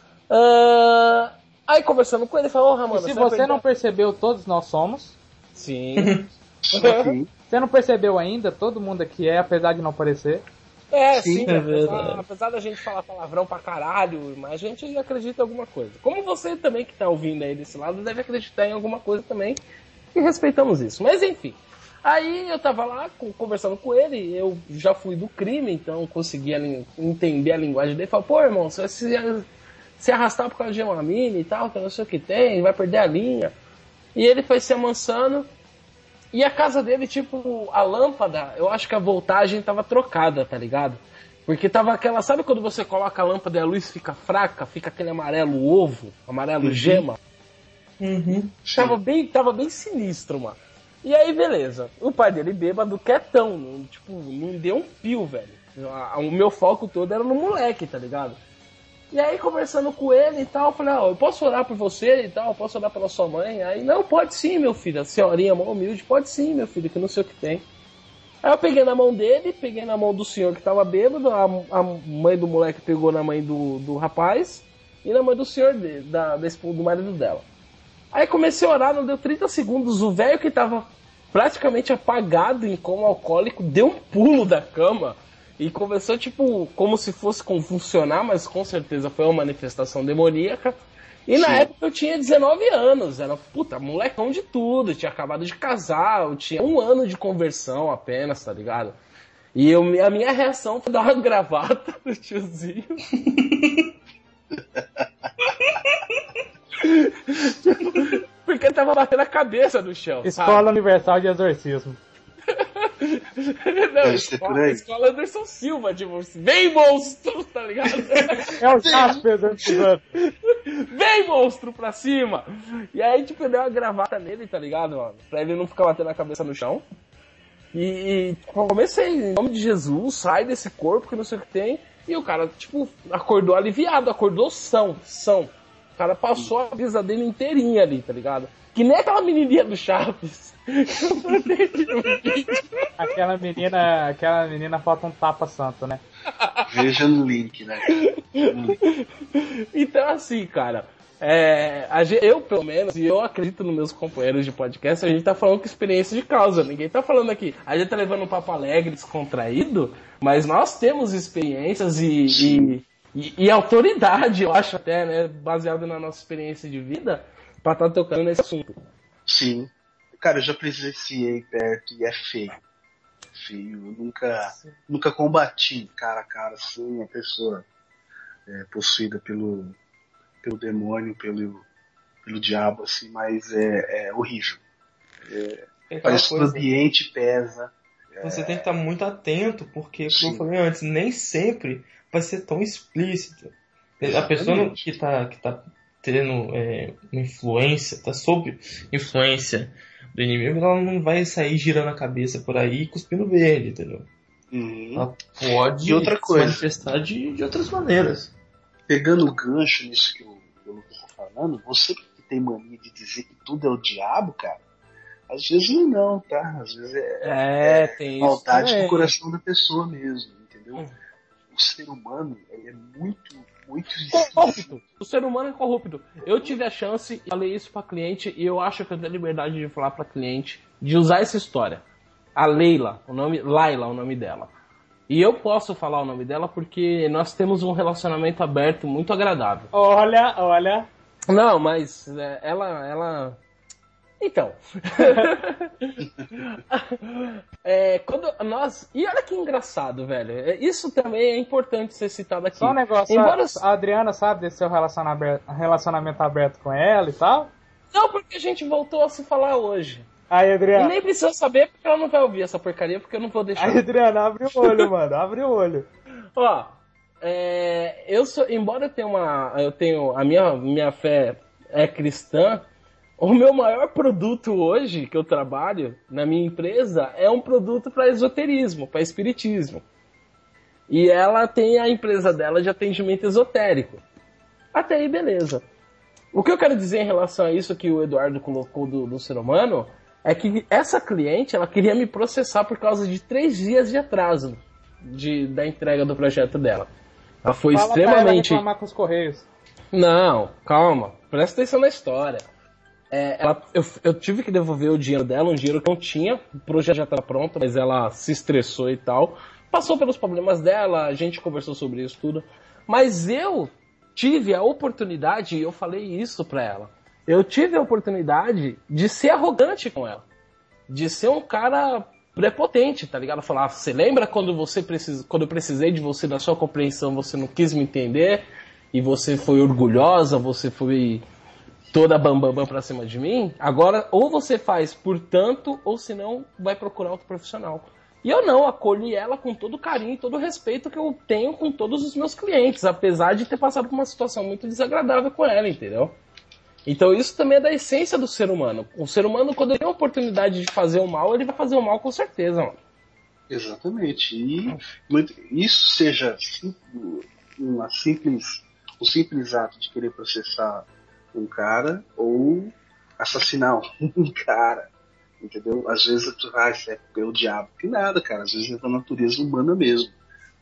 Aí conversando com ele, ele falou, Ramona... Se você não percebeu, todos nós somos. Sim. Você não percebeu ainda, todo mundo aqui é, apesar de não parecer. Sim, apesar da gente falar palavrão pra caralho, mas a gente acredita em alguma coisa. Como você também que tá ouvindo aí desse lado deve acreditar em alguma coisa também, e respeitamos isso. Mas enfim, aí eu tava lá conversando com ele, eu já fui do crime, então conseguia entender a linguagem dele. Falei, pô, irmão, você vai se arrastar por causa de uma mina e tal, que eu não sei o que tem, vai perder a linha. E ele foi se amansando. E a casa dele, tipo, a lâmpada, eu acho que a voltagem tava trocada, tá ligado? Porque tava aquela... Sabe quando você coloca a lâmpada e a luz fica fraca? Fica aquele amarelo ovo, amarelo gema? Tava bem sinistro, mano. E aí, beleza. O pai dele bêbado, quietão, não deu um pio, velho. O meu foco todo era no moleque, tá ligado? E aí, conversando com ele e tal, eu falei, eu posso orar por você e tal, eu posso orar pela sua mãe? Aí, não, pode sim, meu filho, a senhorinha mão humilde, pode sim, meu filho, que não sei o que tem. Aí eu peguei na mão dele, peguei na mão do senhor que tava bêbado, a mãe do moleque pegou na mãe do rapaz, e na mãe do senhor dele, do marido dela. Aí comecei a orar, não deu 30 segundos, o velho que tava praticamente apagado em coma alcoólico, deu um pulo da cama, e começou, como se fosse convulsionar, mas com certeza foi uma manifestação demoníaca. E na época eu tinha 19 anos, era, molecão de tudo, tinha acabado de casar, eu tinha 1 ano de conversão apenas, tá ligado? E a minha reação foi dar uma gravata no tiozinho. porque ele tava batendo a cabeça no chão, Escola sabe? Universal de Exorcismo. Não, escola Anderson Silva, tipo, vem monstro, tá ligado? É o Jasper pisando. Vem monstro pra cima! E aí, tipo, deu uma gravata nele, tá ligado, mano? Pra ele não ficar batendo a cabeça no chão. E comecei, em nome de Jesus, sai desse corpo que não sei o que tem. E o cara, tipo, acordou aliviado, acordou são. O cara passou a brisa dele inteirinha ali, tá ligado? Que nem aquela menininha do Chaves. Aquela menina falta um tapa santo, né? Veja no link, né? Então, assim, cara, eu, pelo menos, e eu acredito nos meus companheiros de podcast, a gente tá falando com experiência de causa. Ninguém tá falando aqui. A gente tá levando um papo alegre, descontraído, mas nós temos experiências e autoridade, eu acho até, né, baseado na nossa experiência de vida, pra estar tocando nesse assunto. Sim. Cara, eu já presenciei perto e é feio. Eu nunca combati cara a cara assim, uma pessoa possuída pelo demônio, pelo diabo, assim, mas é horrível. Parece que o ambiente pesa. Você tem que estar muito atento, porque, como eu falei antes, nem sempre vai ser tão explícito. A pessoa que tá tendo influência, tá sob influência do inimigo, ela não vai sair girando a cabeça por aí e cuspindo verde, entendeu? Ela pode e outra coisa, se manifestar de outras maneiras. Pegando o gancho nisso que o Lucas tá falando, você que tem mania de dizer que tudo é o diabo, cara, às vezes não, tá? Às vezes tem maldade isso do coração da pessoa mesmo, entendeu? O ser humano, ele é muito corrupto. O ser humano é corrupto. Eu tive a chance e falei isso pra cliente, e eu acho que eu tenho a liberdade de falar pra cliente, de usar essa história. A Laila, o nome dela. E eu posso falar o nome dela porque nós temos um relacionamento aberto muito agradável. Olha. Não, mas ela... Então. Quando nós... E olha que engraçado, velho. Isso também é importante ser citado aqui. Só um negócio, a Adriana sabe desse seu relacionamento aberto com ela e tal? Não, porque a gente voltou a se falar hoje. Aí, Adriana... E nem precisa saber porque ela não vai ouvir essa porcaria, porque eu não vou deixar. Aí, Adriana, abre o olho, mano. Abre o olho. Ó, embora eu tenha a minha fé é cristã, o meu maior produto hoje que eu trabalho na minha empresa é um produto para esoterismo, para espiritismo. E ela tem a empresa dela de atendimento esotérico. Até aí, beleza. O que eu quero dizer em relação a isso que o Eduardo colocou do ser humano é que essa cliente, ela queria me processar por causa de 3 dias de atraso da entrega do projeto dela. Ela foi extremamente... Pra ela reclamar com os Correios. Não, calma. Presta atenção na história. Eu tive que devolver o dinheiro dela, um dinheiro que eu não tinha. O projeto já estava pronto, mas ela se estressou e tal. Passou pelos problemas dela, a gente conversou sobre isso tudo. Mas eu tive a oportunidade, e eu falei isso pra ela, eu tive a oportunidade de ser arrogante com ela. De ser um cara prepotente, tá ligado? Falar, você lembra quando eu precisei de você, da sua compreensão, você não quis me entender? E você foi orgulhosa, você foi toda bambambam pra cima de mim? Agora, ou você faz por tanto, ou senão vai procurar outro profissional. E eu não, acolhi ela com todo o carinho e todo o respeito que eu tenho com todos os meus clientes, apesar de ter passado por uma situação muito desagradável com ela, entendeu? Então isso também é da essência do ser humano. O ser humano, quando ele tem a oportunidade de fazer o mal, ele vai fazer o mal com certeza, mano. Exatamente. E isso seja um simples ato de querer processar um cara ou assassinar um cara, entendeu? Às vezes tu vai, é o diabo. Que nada, cara. Às vezes é da natureza humana mesmo.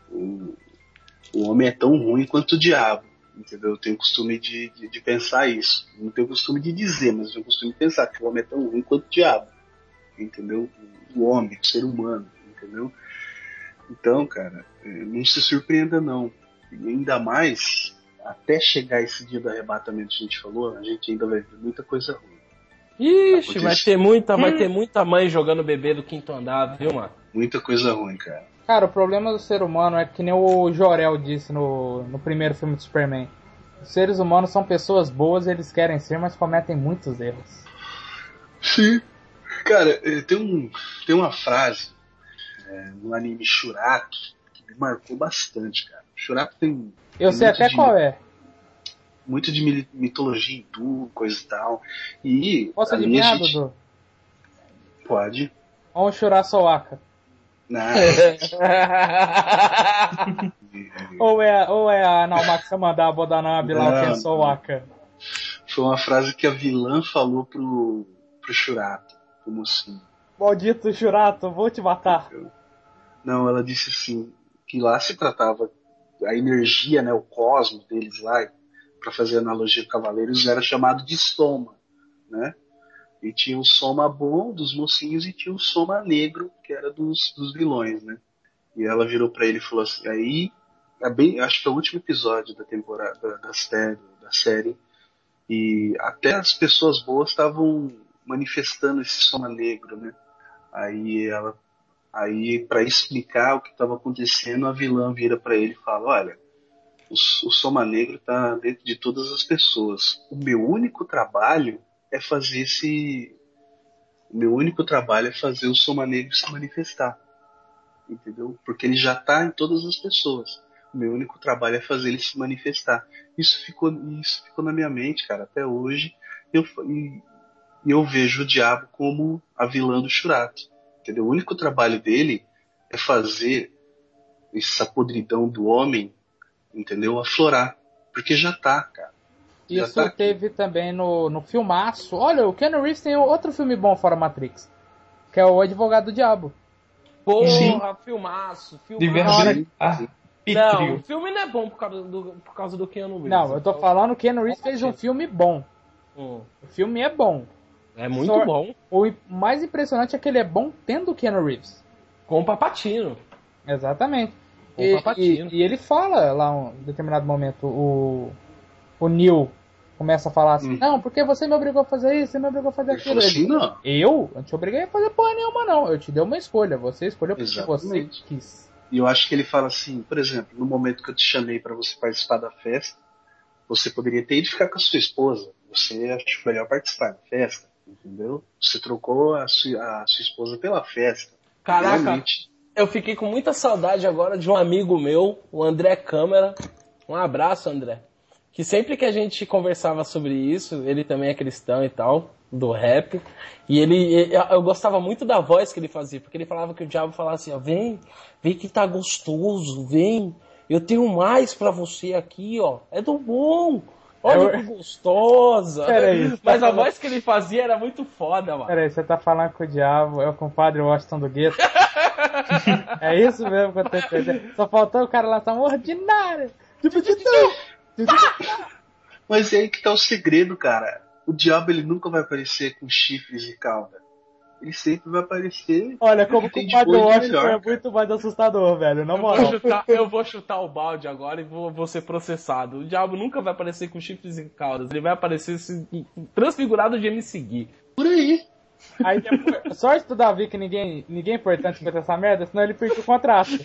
O homem é tão ruim quanto o diabo. Entendeu? Eu tenho o costume de pensar isso. Não tenho o costume de dizer, mas eu tenho o costume de pensar que o homem é tão ruim quanto o diabo. Entendeu? O homem, o ser humano. Entendeu? Então, cara, não se surpreenda não. E ainda mais, até chegar esse dia do arrebatamento que a gente falou, a gente ainda vai ver muita coisa ruim. Ixi, vai ter muita mãe jogando bebê do quinto andar, viu, mano? Muita coisa ruim, cara. Cara, o problema do ser humano é que nem o Jor-El disse no primeiro filme do Superman. Os seres humanos são pessoas boas, eles querem ser, mas cometem muitos erros. Sim. Cara, tem uma frase no anime Shurato que me marcou bastante, cara. Shurato tem. Eu tem sei muito até qual é. Muito de mitologia hindu, coisa e tal. E Posso ali adivinhar, Dudu? Pode. Vamos chorar Sowaka. Não. Ou é a Nalmaxa mandar a Bodanab lá o que é Não. Sowaka? Foi uma frase que a vilã falou pro Shurato. Como assim? Maldito Shurato, vou te matar. Não, ela disse assim, que lá se tratava a energia, né, o cosmos deles lá, para fazer analogia com Cavaleiros, era chamado de soma, né? E tinha o soma bom dos mocinhos e tinha o soma negro, que era dos vilões, né? E ela virou para ele e falou assim, aí, acho que é o último episódio da temporada da série, e até as pessoas boas estavam manifestando esse soma negro, né? Aí para explicar o que estava acontecendo, a vilã vira para ele e fala, olha, o Soma Negro está dentro de todas as pessoas. O meu único trabalho é fazer o Soma Negro se manifestar, entendeu? Porque ele já está em todas as pessoas. O meu único trabalho é fazer ele se manifestar. Isso ficou na minha mente, cara, até hoje. E eu vejo o diabo como a vilã do Shurato, entendeu? O único trabalho dele é fazer essa podridão do homem, entendeu? Aflorar. Porque já tá, cara. Já Isso tá teve também no filmaço. Olha, o Keanu Reeves tem outro filme bom fora Matrix, que é o Advogado do Diabo. Porra, filmaço. Diversão. Não, o filme não é bom por causa do Keanu Reeves. Não, eu tô falando que o Keanu Reeves fez um filme bom. O filme é bom. É muito bom. O mais impressionante é que ele é bom tendo o Keanu Reeves. Com o Papatino. Exatamente. Com o Papatino. E ele fala lá em um determinado momento, o Neil começa a falar assim, não, porque você me obrigou a fazer isso, você me obrigou a fazer Ele aquilo. falou assim, não. Eu não te obriguei a fazer porra nenhuma, não. Eu te dei uma escolha. Você escolheu porque Exatamente. você quis. E eu acho que ele fala assim, por exemplo, no momento que eu te chamei para você participar da festa, você poderia ter ido ficar com a sua esposa. Você achou melhor participar da festa, entendeu? Você trocou a sua esposa pela festa. Caraca, realmente. Eu fiquei com muita saudade agora de um amigo meu, o André Câmara. Um abraço, André. Que sempre que a gente conversava sobre isso, ele também é cristão e tal, do rap, e eu gostava muito da voz que ele fazia, porque ele falava que o diabo falava assim, ó, vem que tá gostoso, vem, eu tenho mais pra você aqui, ó, é do bom, olha que gostosa. Peraí, mas a voz que ele fazia era muito foda, mano. Peraí, você tá falando que o diabo é o compadre Washington do gueto? É isso mesmo que eu tô entendendo. Só faltou o cara lá, tá ordinário. Mas é aí que tá o segredo, cara. O diabo ele nunca vai aparecer com chifres e cauda. Ele sempre vai aparecer. Olha, como o tem compadre de Washington melhor, é muito mais assustador, velho. Na Eu moral. vou chutar o balde agora e vou ser processado. O diabo nunca vai aparecer com chifres e caudas. Ele vai aparecer transfigurado de MC Gui. Por aí. Aí depois, sorte do Davi que ninguém é importante pra essa merda, senão ele perde o contrato.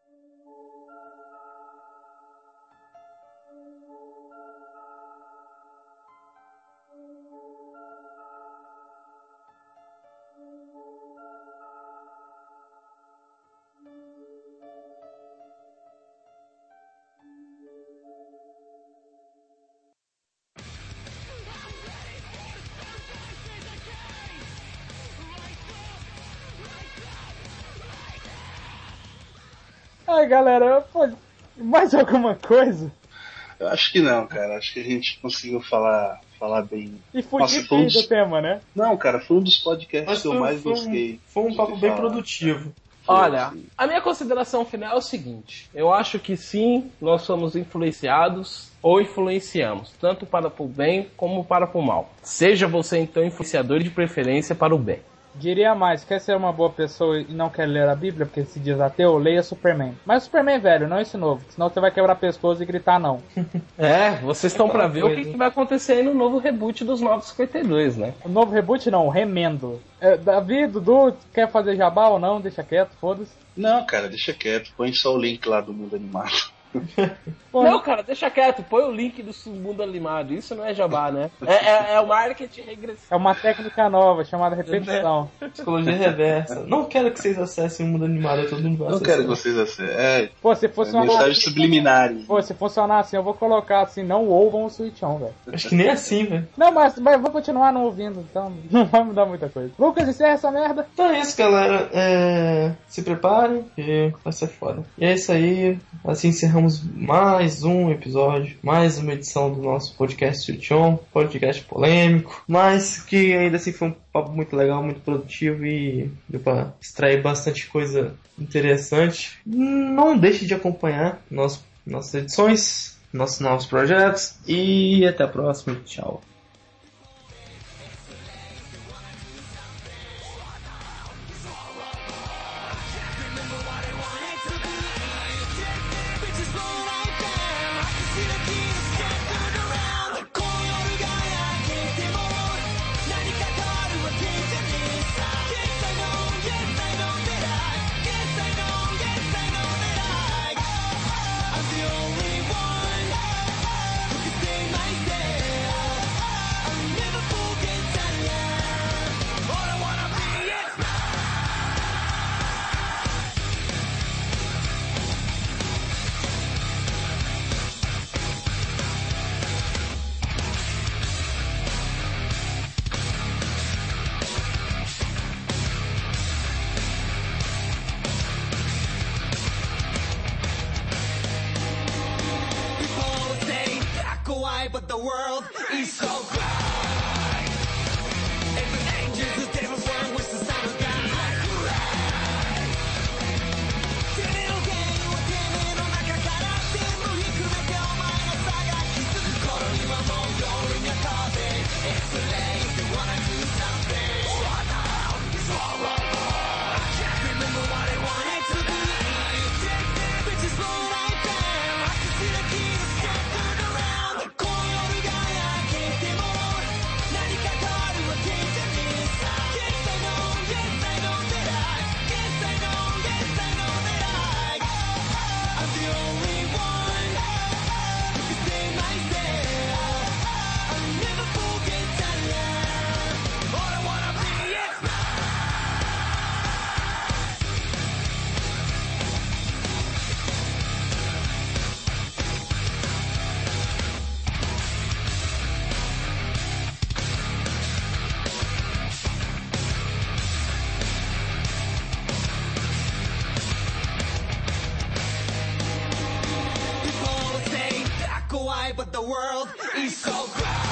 Ai, galera, pô, mais alguma coisa? Eu acho que não, cara. Acho que a gente conseguiu falar bem. E fugir bem do tema, né? Não, cara, foi um dos podcasts Mas que eu mais gostei. Foi um papo bem falar. Produtivo. Olha, a minha consideração final é o seguinte. Eu acho que sim, nós somos influenciados ou influenciamos, tanto para o bem como para o mal. Seja você então influenciador de preferência para o bem. Diria mais, quer ser uma boa pessoa e não quer ler a Bíblia porque se diz ateu, leia Superman. Mas Superman velho, não esse novo, senão você vai quebrar pescoço e gritar não. Vocês estão pra ver o que vai acontecer aí no novo reboot dos 952, né? O novo reboot não, o remendo. Davi, Dudu, quer fazer jabá ou não? Deixa quieto, foda-se. Não, cara, deixa quieto. Põe só o link lá do Mundo Animado. Não, cara, deixa quieto, põe o link do mundo animado. Isso não é jabá, né? É o marketing regressivo. É uma técnica nova chamada repetição. Psicologia reversa. Não quero que vocês acessem o mundo animado, todo mundo vai Não acessar. quero que vocês acessem. Pô, se funcionar Mensagens subliminares. Pô, se funcionar assim, eu vou colocar assim, não ouvam o Switch On, velho. Acho que nem assim, velho. Não, mas vou continuar não ouvindo, então não vai mudar muita coisa. Lucas, encerra essa merda. Então é isso, galera. Se preparem, que vai ser foda. E é isso aí. Assim encerramos mais um episódio, mais uma edição do nosso podcast Switch On, podcast polêmico, mas que ainda assim foi um papo muito legal, muito produtivo e deu pra extrair bastante coisa interessante. Não deixe de acompanhar nossas edições, nossos novos projetos e até a próxima. Tchau. But the world is so bright. If an angel's a devil born with the sound of God. It's a late if you wanna do something. What now? It's all over. I can't remember what I wanted to be. Take me bitches slow like them. I can see the keys scattered around. 今夜が明けても何か変わるわけじゃねえさ。Yes I know, yes I know that Yes I know, yes I know that I'm the only one who can save myself. I'll never forget that love. All I wanna be is people say black or white, but the world is so bright.